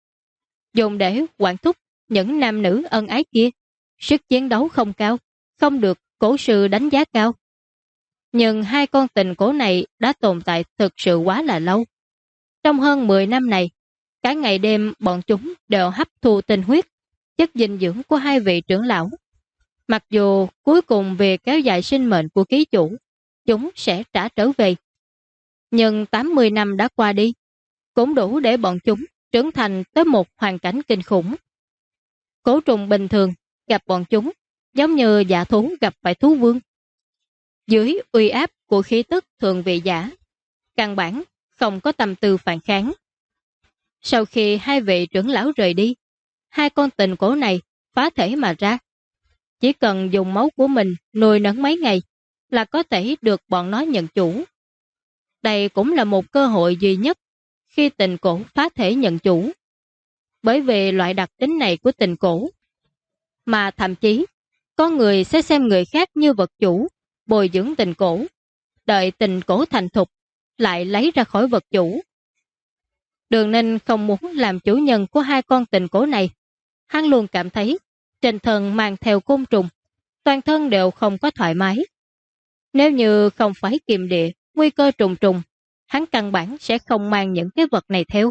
Dùng để quản thúc những nam nữ ân ái kia. Sức chiến đấu không cao, không được cổ sư đánh giá cao. Nhưng 2 con tình cổ này đã tồn tại thực sự quá là lâu. Trong hơn 10 năm này, cả ngày đêm bọn chúng đều hấp thu tinh huyết, chất dinh dưỡng của 2 vị trưởng lão. Mặc dù cuối cùng về kéo dài sinh mệnh của ký chủ, chúng sẽ trả trở về. Nhưng 80 năm đã qua đi, cũng đủ để bọn chúng trưởng thành tới một hoàn cảnh kinh khủng. Cổ trùng bình thường gặp bọn chúng giống như dạ thú gặp phải thú vương. Dưới uy áp của khí tức thượng vị giả, căn bản không có tâm tư phản kháng. Sau khi 2 vị trưởng lão rời đi, 2 con tình cổ này phá thể mà ra. Chỉ cần dùng máu của mình nuôi nấng mấy ngày là có thể được bọn nó nhận chủ. Đây cũng là một cơ hội duy nhất khi tình cổ phá thể nhận chủ. Bởi vì loại đặc tính này của tình cổ, mà thậm chí có người sẽ xem người khác như vật chủ, bồi dưỡng tình cổ, đợi tình cổ thành thục, lại lấy ra khỏi vật chủ. Đường Ninh không muốn làm chủ nhân của 2 con tình cổ này. Hắn luôn cảm thấy trên thân mang theo côn trùng, toàn thân đều không có thoải mái. Nếu như không phải Kiềm Địa, nguy cơ trùng trùng, hắn căn bản sẽ không mang những cái vật này theo.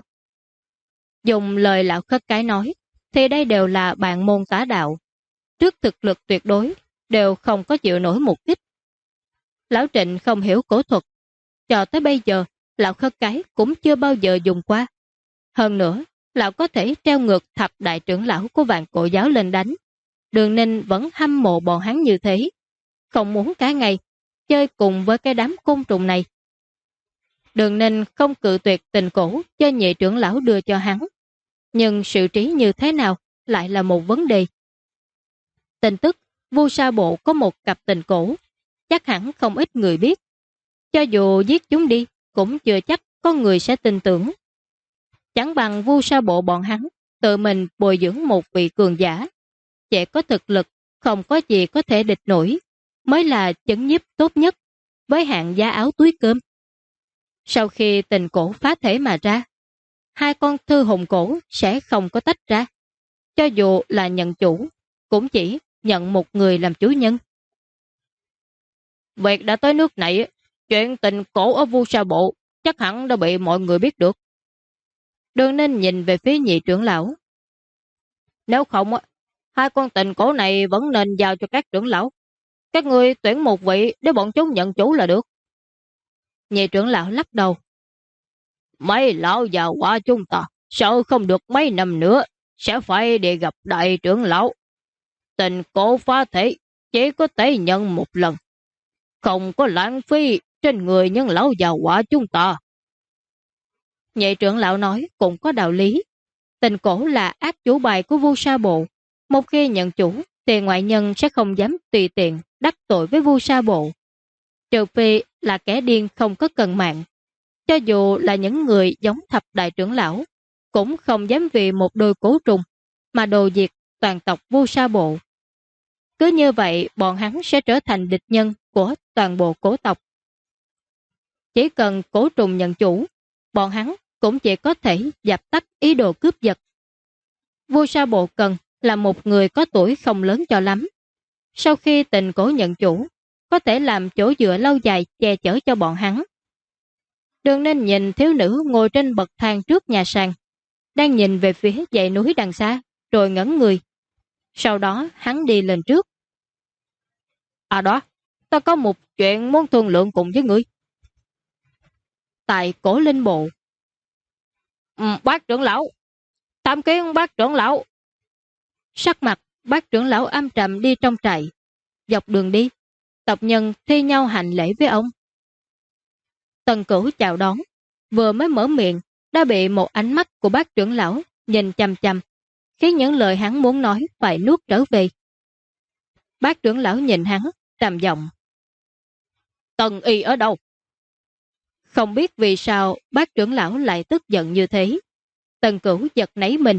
Dùng lời lão khất cái nói, thì đây đều là bạn môn tả đạo. Trước thực lực tuyệt đối, đều không có chịu nổi một kích. Lão Trịnh không hiểu cổ thuật, cho tới bây giờ, lão khất cái cũng chưa bao giờ dùng qua. Hơn nữa, lão có thể treo ngược thập đại trưởng lão của Vạn Cổ Giáo lên đánh. Đường Ninh vẫn hâm mộ bọn hắn như thế, không muốn cả ngày chơi cùng với cái đám côn trùng này. Đường Ninh không cự tuyệt tình cổ cho nhị trưởng lão đưa cho hắn, nhưng sự trí như thế nào lại là một vấn đề. Tin tức Vu Sa Bộ có một cặp tình cổ, chắc hẳn không ít người biết. Cho dù giết chúng đi, cũng chưa chắc có người sẽ tin tưởng. Chẳng bằng Vu Sa Bộ bọn hắn tự mình bồi dưỡng một vị cường giả, chỉ có thực lực, không có gì có thể địch nổi. mới là chấn nhiếp tốt nhất với hạng giá áo túi cơm. Sau khi tình cổ phá thể mà ra, hai con thư hồn cổ sẽ không có tách ra. Cho dù là nhận chủ, cũng chỉ nhận một người làm chủ nhân. Việc đã tới nước này, chuyện tình cổ ở Vu Sa Bộ chắc hẳn đã bị mọi người biết được. Đường Ninh nhìn về phía nhị trưởng lão. Nếu không, hai con tình cổ này vẫn nên giao cho các trưởng lão. Các người tuyển một vị để bọn chúng nhận chủ là được. Nhị trưởng lão lắc đầu. Mấy lão già quả chúng ta sợ không được mấy năm nữa sẽ phải đi gặp đại trưởng lão. Tình cổ phá thể chỉ có thể nhận một lần, không có lãng phí trên người những lão già quả chúng ta. Nhị trưởng lão nói cũng có đạo lý. Tình cổ là ác chủ bài của Vu Sa Bộ. Một khi nhận chủ thì ngoại nhân sẽ không dám tùy tiện đắc tội với Vu Sa Bộ. Trừ phi là kẻ điên không có cần mạng. Cho dù là những người giống thập đại trưởng lão, cũng không dám vì một đôi cổ trùng mà đồ diệt toàn tộc Vu Sa Bộ. Cứ như vậy bọn hắn sẽ trở thành địch nhân của toàn bộ cổ tộc. Chỉ cần cổ trùng nhận chủ, bọn hắn cũng chỉ có thể dập tắt ý đồ cướp giật. Vu Sa Bộ cần là một người có tuổi không lớn cho lắm. Sau khi tình cổ nhận chủ, có thể làm chỗ dựa lâu dài che chở cho bọn hắn. Đường Ninh nhìn thiếu nữ ngồi trên bậc thang trước nhà sàn, đang nhìn về phía dãy núi đằng xa, rồi ngẩn người. Sau đó hắn đi lên trước. À đó, ta có một chuyện muốn thương lượng cùng với ngươi. Tại Cổ Linh Bộ. Bác trưởng lão, tham kiến bác trưởng lão. Sắc mặt bác trưởng lão âm trầm đi trong trại. Dọc đường đi, tộc nhân thi nhau hành lễ với ông. Tần Cửu chào đón, vừa mới mở miệng đã bị một ánh mắt của bác trưởng lão nhìn chằm chằm, khiến những lời hắn muốn nói phải nuốt trở về. Bác trưởng lão nhìn hắn, trầm giọng. Tần y ở đâu? Không biết vì sao bác trưởng lão lại tức giận như thế. Tần Cửu giật nảy mình.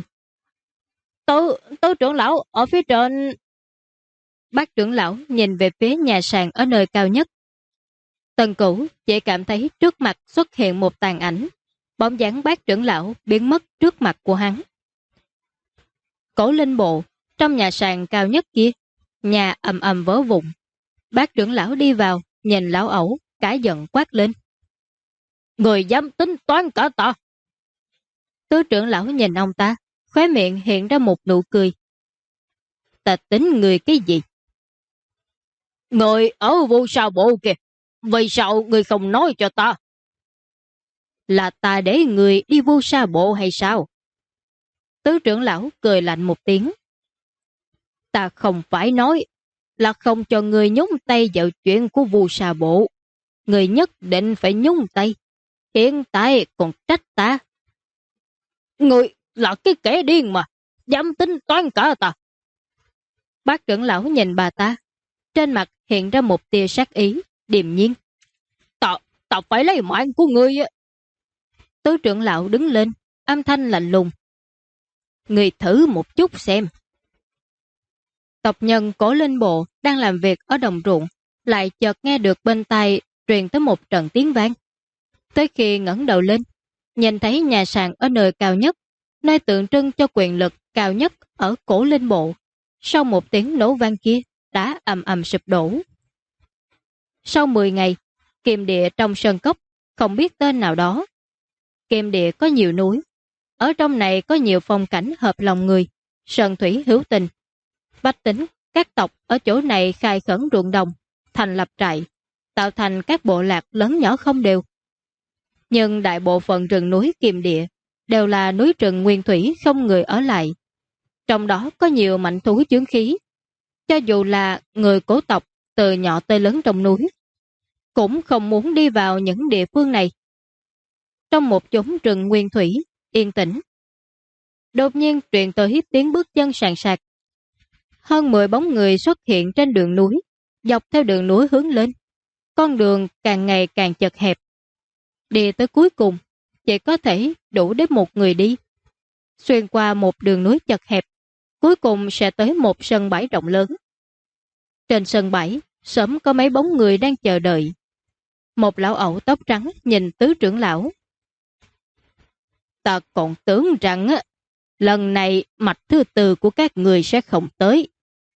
Tứ trưởng lão ở phía trên. Bác trưởng lão nhìn về phía nhà sàn ở nơi cao nhất. Tần Cửu chỉ cảm thấy trước mặt xuất hiện một tàn ảnh. Bóng dáng bác trưởng lão biến mất trước mặt của hắn. Cổ Linh Bộ, trong nhà sàn cao nhất kia, nhà ầm ầm vỡ vụn. Bác trưởng lão đi vào, nhìn lão ẩu, cả giận quát lên. Người dám tính toán cả ta. Tứ trưởng lão nhìn ông ta, khóe miệng hiện ra một nụ cười. Ta tính người cái gì? Người ở Vu Sa Bộ kìa, vì sao người không nói cho ta? Là ta để người đi Vu Sa Bộ hay sao? Tứ trưởng lão cười lạnh một tiếng. Ta không phải nói là không cho người nhúng tay vào chuyện của Vu Sa Bộ. Người nhất định phải nhúng tay. Hiện tại còn trách ta. Người là cái kẻ điên mà, dám tính toán cả ta. Bác trưởng lão nhìn bà ta, trên mặt hiện ra một tia sát ý, điềm nhiên. Ta phải lấy mạng của ngươi. Tứ trưởng lão đứng lên, âm thanh lạnh lùng. Người thử một chút xem. Tộc nhân Cổ Linh Bộ đang làm việc ở đồng ruộng, lại chợt nghe được bên tai truyền tới một trận tiếng vang. Tới khi ngẩng đầu lên, nhìn thấy nhà sàn ở nơi cao nhất, nơi tượng trưng cho quyền lực cao nhất ở Cổ Linh Bộ. Sau một tiếng nổ vang kia, đã ầm ầm sụp đổ. Sau 10 ngày, kiềm địa trong sơn cốc, không biết tên nào đó. Kiềm địa có nhiều núi. Ở trong này có nhiều phong cảnh hợp lòng người, sơn thủy hữu tình. Bách tính, các tộc ở chỗ này khai khẩn ruộng đồng, thành lập trại, tạo thành các bộ lạc lớn nhỏ không đều. Nhưng đại bộ phận rừng núi kiềm địa đều là núi rừng nguyên thủy không người ở lại. Trong đó có nhiều mạnh thú chướng khí. Cho dù là người cố tộc từ nhỏ tới lớn trong núi, cũng không muốn đi vào những địa phương này. Trong một chốn rừng nguyên thủy, yên tĩnh, đột nhiên truyền tới tiếng bước chân sàn sạc. Hơn 10 bóng người xuất hiện trên đường núi, dọc theo đường núi hướng lên. Con đường càng ngày càng chật hẹp. Đi tới cuối cùng, chỉ có thể đủ để một người đi. Xuyên qua một đường núi chật hẹp, cuối cùng sẽ tới một sân bãi rộng lớn. Trên sân bãi sớm có mấy bóng người đang chờ đợi. Một lão ẩu tóc trắng nhìn tứ trưởng lão. Ta còn tưởng rằng lần này mạch thứ tư của các người sẽ không tới.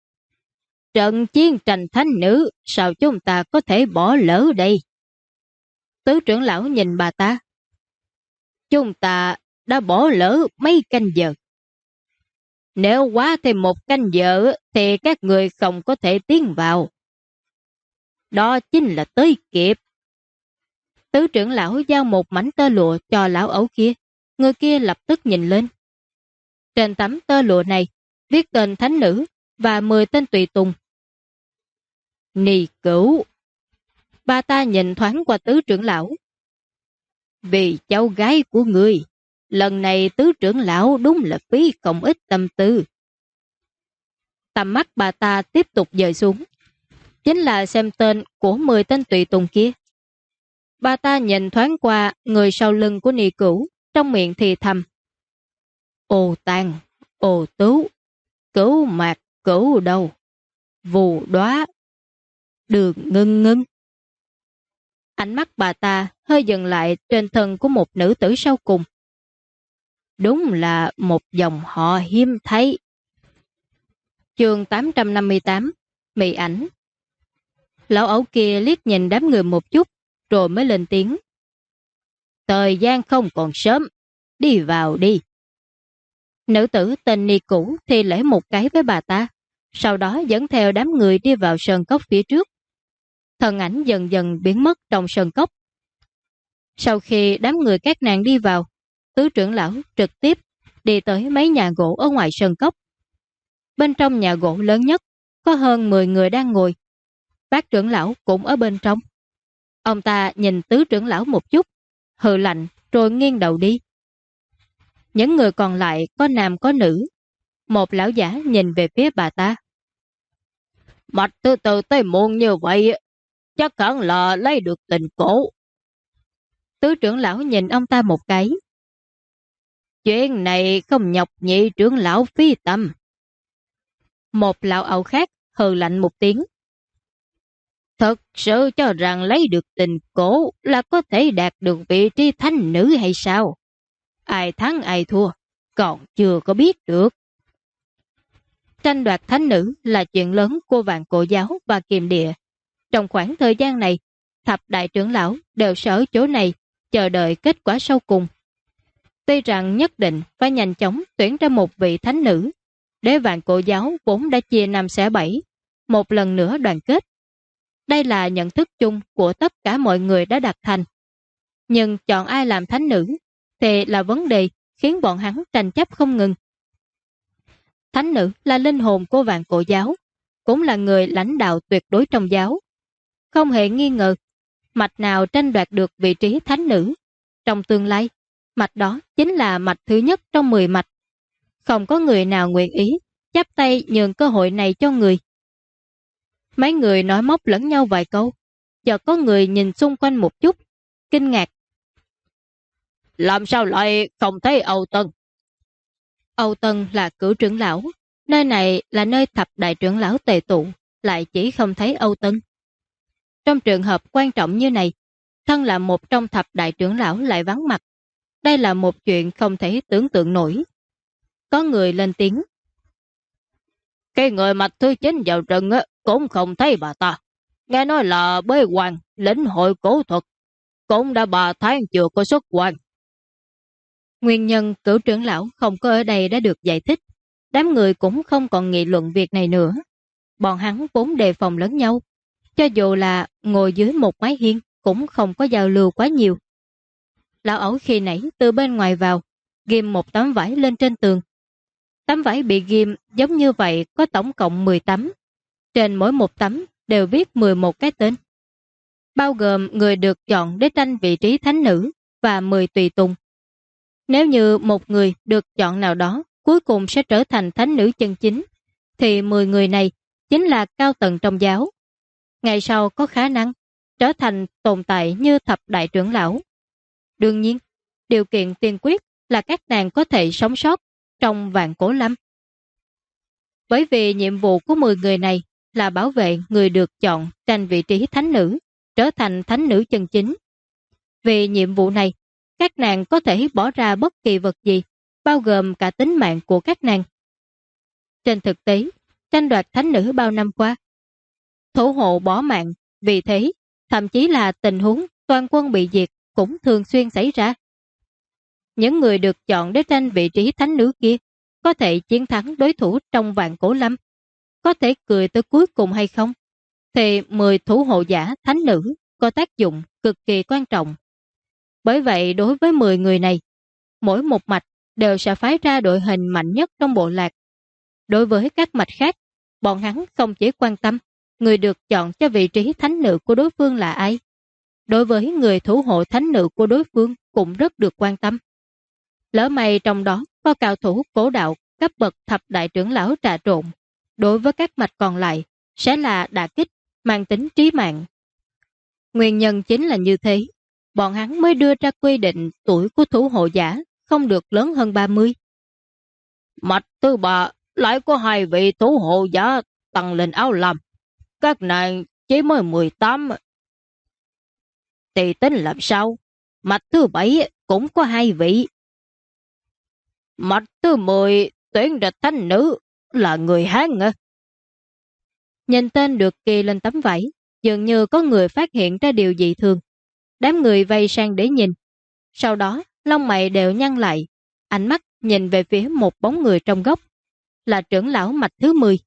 Trận chiến tranh thánh nữ, sao chúng ta có thể bỏ lỡ đây? Tứ trưởng lão nhìn bà ta. Chúng ta đã bỏ lỡ mấy canh giờ. Nếu quá thêm một canh giờ thì các người không có thể tiến vào. Đó chính là tới kịp. Tứ trưởng lão giao một mảnh tơ lụa cho lão ấu kia. Người kia lập tức nhìn lên. Trên tấm tơ lụa này viết tên thánh nữ và 10 tên tùy tùng. Nì Cửu. Bà ta nhìn thoáng qua tứ trưởng lão. Vì cháu gái của ngươi, lần này tứ trưởng lão đúng là phí không ít tâm tư. Tầm mắt bà ta tiếp tục dời xuống. Chính là xem tên của 10 tên tùy tùng kia. Bà ta nhìn thoáng qua người sau lưng của Nì Cửu, trong miệng thì thầm. Ô Tàn, Ô Tứ, Cửu Mạc, Cửu Đầu, Vù Đóa, Đường Ngưng Ngưng. Ánh mắt bà ta hơi dừng lại trên thân của một nữ tử sau cùng. Đúng là một dòng họ hiếm thấy. Chương 858, Mị ảnh. Lão ẩu kia liếc nhìn đám người một chút, rồi mới lên tiếng. Thời gian không còn sớm, đi vào đi. Nữ tử tên Ni Cũ thì lễ một cái với bà ta, sau đó dẫn theo đám người đi vào sơn cốc phía trước. Thân ảnh dần dần biến mất trong sơn cốc. Sau khi đám người các nàng đi vào, tứ trưởng lão trực tiếp đi tới mấy nhà gỗ ở ngoài sơn cốc. Bên trong nhà gỗ lớn nhất, có hơn 10 người đang ngồi. Bác trưởng lão cũng ở bên trong. Ông ta nhìn tứ trưởng lão một chút, hừ lạnh rồi nghiêng đầu đi. Những người còn lại có nam có nữ. Một lão giả nhìn về phía bà ta. Mạch thứ tư tới muộn như vậy, chắc hẳn là lấy được tình cổ. Tứ trưởng lão nhìn ông ta một cái. Chuyện này không nhọc nhị trưởng lão phí tâm. Một lão ẩu khác hừ lạnh một tiếng. Thật sự cho rằng lấy được tình cổ là có thể đạt được vị trí thánh nữ hay sao? Ai thắng ai thua, còn chưa có biết được. Tranh đoạt thánh nữ là chuyện lớn của Vạn Cổ Giáo và Kiềm Địa. Trong khoảng thời gian này, thập đại trưởng lão đều sẽ ở chỗ này chờ đợi kết quả sau cùng. Tuy rằng nhất định phải nhanh chóng tuyển ra một vị thánh nữ, để Vạn Cổ Giáo vốn đã chia 5 xẻ 7, một lần nữa đoàn kết. Đây là nhận thức chung của tất cả mọi người đã đạt thành. Nhưng chọn ai làm thánh nữ thì là vấn đề khiến bọn hắn tranh chấp không ngừng. Thánh nữ là linh hồn của Vạn Cổ Giáo, cũng là người lãnh đạo tuyệt đối trong giáo. Không hề nghi ngờ, mạch nào tranh đoạt được vị trí thánh nữ. Trong tương lai, mạch đó chính là mạch thứ nhất trong 10 mạch. Không có người nào nguyện ý chắp tay nhường cơ hội này cho người. Mấy người nói móc lẫn nhau vài câu, chợt có người nhìn xung quanh một chút, kinh ngạc. Làm sao lại không thấy Âu Tân? Âu Tân là cửu trưởng lão, nơi này là nơi thập đại trưởng lão tề tụ, lại chỉ không thấy Âu Tân. Trong trường hợp quan trọng như này, thân là một trong thập đại trưởng lão lại vắng mặt. Đây là một chuyện không thể tưởng tượng nổi. Có người lên tiếng. Cái người mạch thứ 9 vào rừng cũng không thấy bà ta. Nghe nói là bế quan, lĩnh hội cổ thuật, cũng đã 3 tháng chưa có xuất quan. Nguyên nhân cửu trưởng lão không có ở đây đã được giải thích. Đám người cũng không còn nghị luận việc này nữa. Bọn hắn vốn đề phòng lẫn nhau. Cho dù là ngồi dưới một mái hiên cũng không có giao lưu quá nhiều. Lão ẩu khi nãy từ bên ngoài vào, ghim một tấm vải lên trên tường. Tấm vải bị ghim giống như vậy có tổng cộng 10 tấm. Trên mỗi một tấm đều viết 11 cái tên. Bao gồm người được chọn để tranh vị trí thánh nữ và 10 tùy tùng. Nếu như một người được chọn nào đó cuối cùng sẽ trở thành thánh nữ chân chính, thì 10 người này chính là cao tầng trong giáo. Ngày sau có khả năng trở thành tồn tại như thập đại trưởng lão. Đương nhiên, điều kiện tiên quyết là các nàng có thể sống sót trong Vạn Cổ Lâm. Bởi vì nhiệm vụ của 10 người này là bảo vệ người được chọn tranh vị trí thánh nữ, trở thành thánh nữ chân chính. Vì nhiệm vụ này, các nàng có thể bỏ ra bất kỳ vật gì, bao gồm cả tính mạng của các nàng. Trên thực tế, tranh đoạt thánh nữ bao năm qua, thủ hộ bỏ mạng, vì thế, thậm chí là tình huống toàn quân bị diệt cũng thường xuyên xảy ra. Những người được chọn để tranh vị trí thánh nữ kia có thể chiến thắng đối thủ trong vạn cổ lâm, có thể cười tới cuối cùng hay không, thì 10 thủ hộ giả thánh nữ có tác dụng cực kỳ quan trọng. Bởi vậy đối với 10 người này, mỗi một mạch đều sẽ phái ra đội hình mạnh nhất trong bộ lạc. Đối với các mạch khác, bọn hắn không chỉ quan tâm người được chọn cho vị trí thánh nữ của đối phương là ai. Đối với người thủ hộ thánh nữ của đối phương cũng rất được quan tâm. Lỡ may trong đó có cao thủ cổ đạo cấp bậc thập đại trưởng lão trà trộn, đối với các mạch còn lại sẽ là đả kích mang tính trí mạng. Nguyên nhân chính là như thế, bọn hắn mới đưa ra quy định tuổi của thủ hộ giả không được lớn hơn 30. Mạch thứ ba lại có 2 vị thủ hộ giả tăng lên áo lam. Các nàng chỉ mới 18. Thì tính làm sao? Mạch thứ 7 cũng có 2 vị. Mạch thứ 10 tuyển địch thánh nữ là người Hán à? Nhìn tên được ghi lên tấm vải, dường như có người phát hiện ra điều dị thường. Đám người vây sang để nhìn. Sau đó, lông mày đều nhăn lại, ánh mắt nhìn về phía một bóng người trong góc, là trưởng lão mạch thứ 10.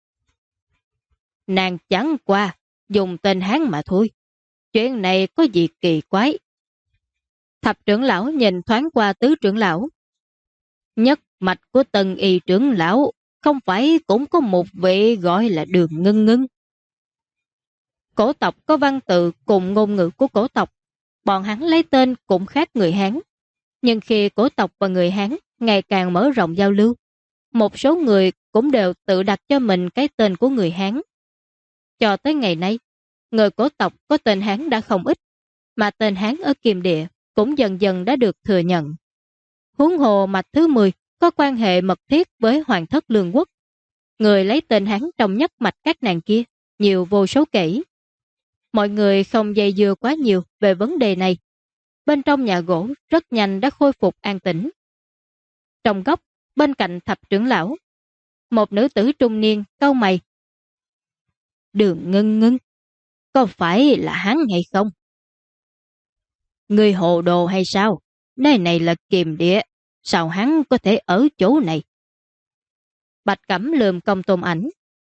Nàng chẳng qua, dùng tên Hán mà thôi. Chuyện này có gì kỳ quái. Thập trưởng lão nhìn thoáng qua tứ trưởng lão. Nhất mạch của Tân Y trưởng lão không phải cũng có một vị gọi là Đường Ngân Ngân. Cổ tộc có văn tự cùng ngôn ngữ của cổ tộc, bọn hắn lấy tên cũng khác người Hán. Nhưng khi cổ tộc và người Hán ngày càng mở rộng giao lưu, một số người cũng đều tự đặt cho mình cái tên của người Hán. Cho tới ngày nay, người cổ tộc có tên Hán đã không ít, mà tên Hán ở Kiềm Địa cũng dần dần đã được thừa nhận. Huống hồ mạch thứ 10 có quan hệ mật thiết với Hoàng thất Lương Quốc. Người lấy tên Hán trong nhất mạch các nàng kia, nhiều vô số kể. Mọi người không dây dưa quá nhiều về vấn đề này. Bên trong nhà gỗ rất nhanh đã khôi phục an tĩnh. Trong góc, bên cạnh thập trưởng lão, một nữ tử trung niên cau mày. Đường Ngân Ngân, có phải là hắn hay không? Người hồ đồ hay sao? Nơi này là Kiềm Địa, sao hắn có thể ở chỗ này? Bạch Cẩm lườm Công Tôn Ảnh.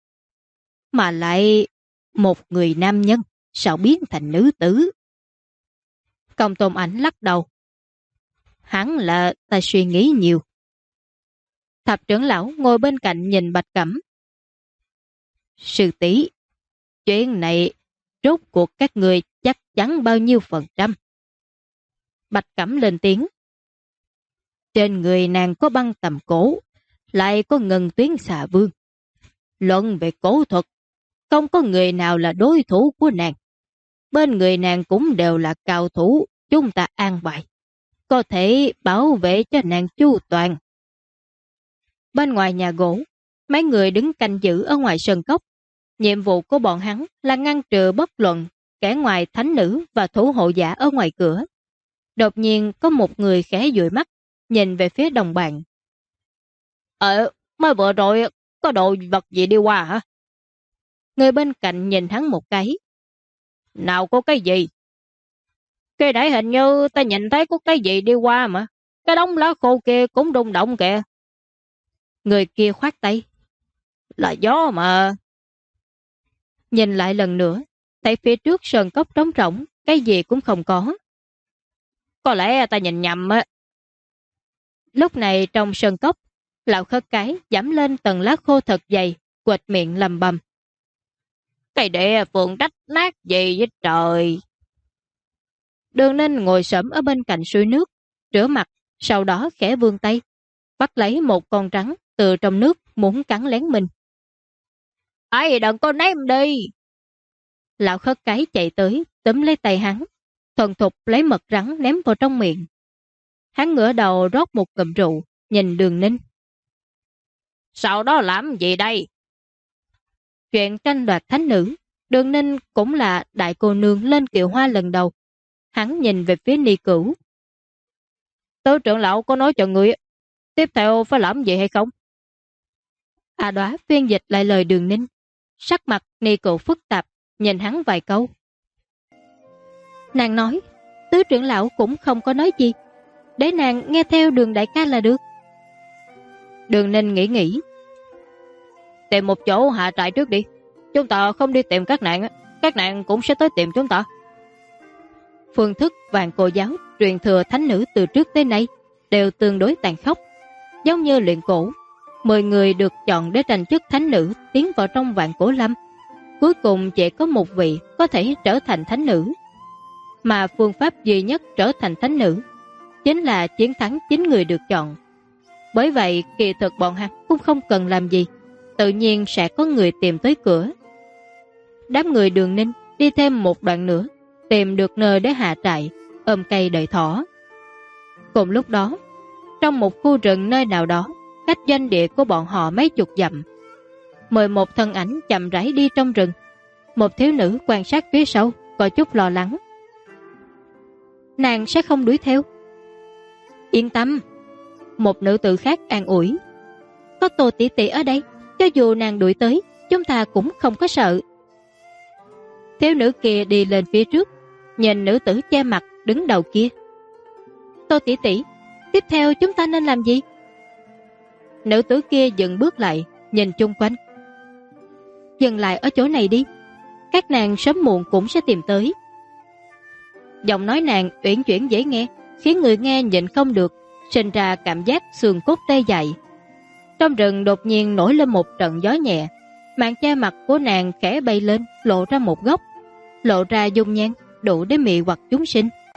Mà lại một người nam nhân, sao biến thành nữ tử? Công Tôn Ảnh lắc đầu. Hắn là ta suy nghĩ nhiều. Thập trưởng lão ngồi bên cạnh nhìn Bạch Cẩm. Sư tỷ, chuyện này rốt cuộc các người chắc chắn bao nhiêu %? Bạch Cẩm lên tiếng. Trên người nàng có băng tầm cổ, lại có ngân tuyến xà vương. Luận về cổ thuật, không có người nào là đối thủ của nàng. Bên người nàng cũng đều là cao thủ, chúng ta an bài. Có thể bảo vệ cho nàng chu toàn. Bên ngoài nhà gỗ, mấy người đứng canh giữ ở ngoài sân cốc. Nhiệm vụ của bọn hắn là ngăn trừ bất luận kẻ ngoài thánh nữ và thủ hộ giả ở ngoài cửa. Đột nhiên có một người khẽ dụi mắt, nhìn về phía đồng bạn. Mới vừa rồi có đồ vật gì đi qua hả? Người bên cạnh nhìn hắn một cái. Nào có cái gì? Cái đấy hình như ta nhìn thấy có cái gì đi qua mà. Cái đống lá khô kia cũng rung động kìa. Người kia khoát tay. Là gió mà. Nhìn lại lần nữa, thấy phía trước sơn cốc trống rỗng, cái gì cũng không có. Có lẽ ta nhìn nhầm á. Lúc này trong sơn cốc, lão khất cái giảm lên tầng lá khô thật dày, quệt miệng lầm bầm. Cái địa phượng rách nát gì vậy trời? Đường Ninh ngồi xổm ở bên cạnh suối nước, rửa mặt, sau đó khẽ vươn tay, bắt lấy một con rắn từ trong nước muốn cắn lén mình. Ai đừng có ném đi. Lão khất cái chạy tới, túm lấy tay hắn, thuần thục lấy mật rắn ném vào trong miệng. Hắn ngửa đầu rót một ngụm rượu, nhìn Đường Ninh. Sau đó làm gì đây? chuyện tranh đoạt thánh nữ, Đường Ninh cũng là đại cô nương lên kiệu hoa lần đầu. Hắn nhìn về phía Ni Cửu. Tứ trưởng lão có nói cho người tiếp theo phải làm gì hay không? A Đóa phiên dịch lại lời Đường Ninh. Sắc mặt Ni Cửu phức tạp, nhìn hắn vài câu. Nàng nói, tứ trưởng lão cũng không có nói gì, để nàng nghe theo Đường đại ca là được. Đường Ninh nghĩ. Tìm một chỗ hạ trại trước đi. Chúng ta không đi tìm các nàng cũng sẽ tới tìm chúng ta. Phương thức vạn cổ giáo truyền thừa thánh nữ từ trước tới nay đều tương đối tàn khốc. Giống như luyện cổ, 10 người được chọn để tranh chức thánh nữ tiến vào trong vạn cổ lâm. Cuối cùng chỉ có một vị có thể trở thành thánh nữ. Mà phương pháp duy nhất trở thành thánh nữ chính là chiến thắng 9 người được chọn. Bởi vậy kỳ thực bọn hắn cũng không cần làm gì, tự nhiên sẽ có người tìm tới cửa. Đám người Đường Ninh đi thêm một đoạn nữa, tìm được nơi để hạ trại, ôm cây đợi thỏ. Cùng lúc đó, trong một khu rừng nơi nào đó, cách doanh địa của bọn họ mấy chục dặm, 11 thân ảnh chậm rãi đi trong rừng. Một thiếu nữ quan sát phía sau, có chút lo lắng. Nàng sẽ không đuổi theo. Yên tâm. Một nữ tử khác an ủi. Có Tô tỷ tỷ ở đây, cho dù nàng đuổi tới, chúng ta cũng không có sợ. Thiếu nữ kia đi lên phía trước, nhìn nữ tử che mặt đứng đầu kia. Tô tỷ tỷ, tiếp theo chúng ta nên làm gì? Nữ tử kia dừng bước lại, nhìn chung quanh. Dừng lại ở chỗ này đi, các nàng sớm muộn cũng sẽ tìm tới. Giọng nói nàng uyển chuyển dễ nghe, khiến người nghe nhịn không được, sinh ra cảm giác xương cốt tê dại. Trong rừng đột nhiên nổi lên một trận gió nhẹ, màn che mặt của nàng khẽ bay lên, lộ ra một góc, lộ ra dung nhan đủ để mị hoặc chúng sinh.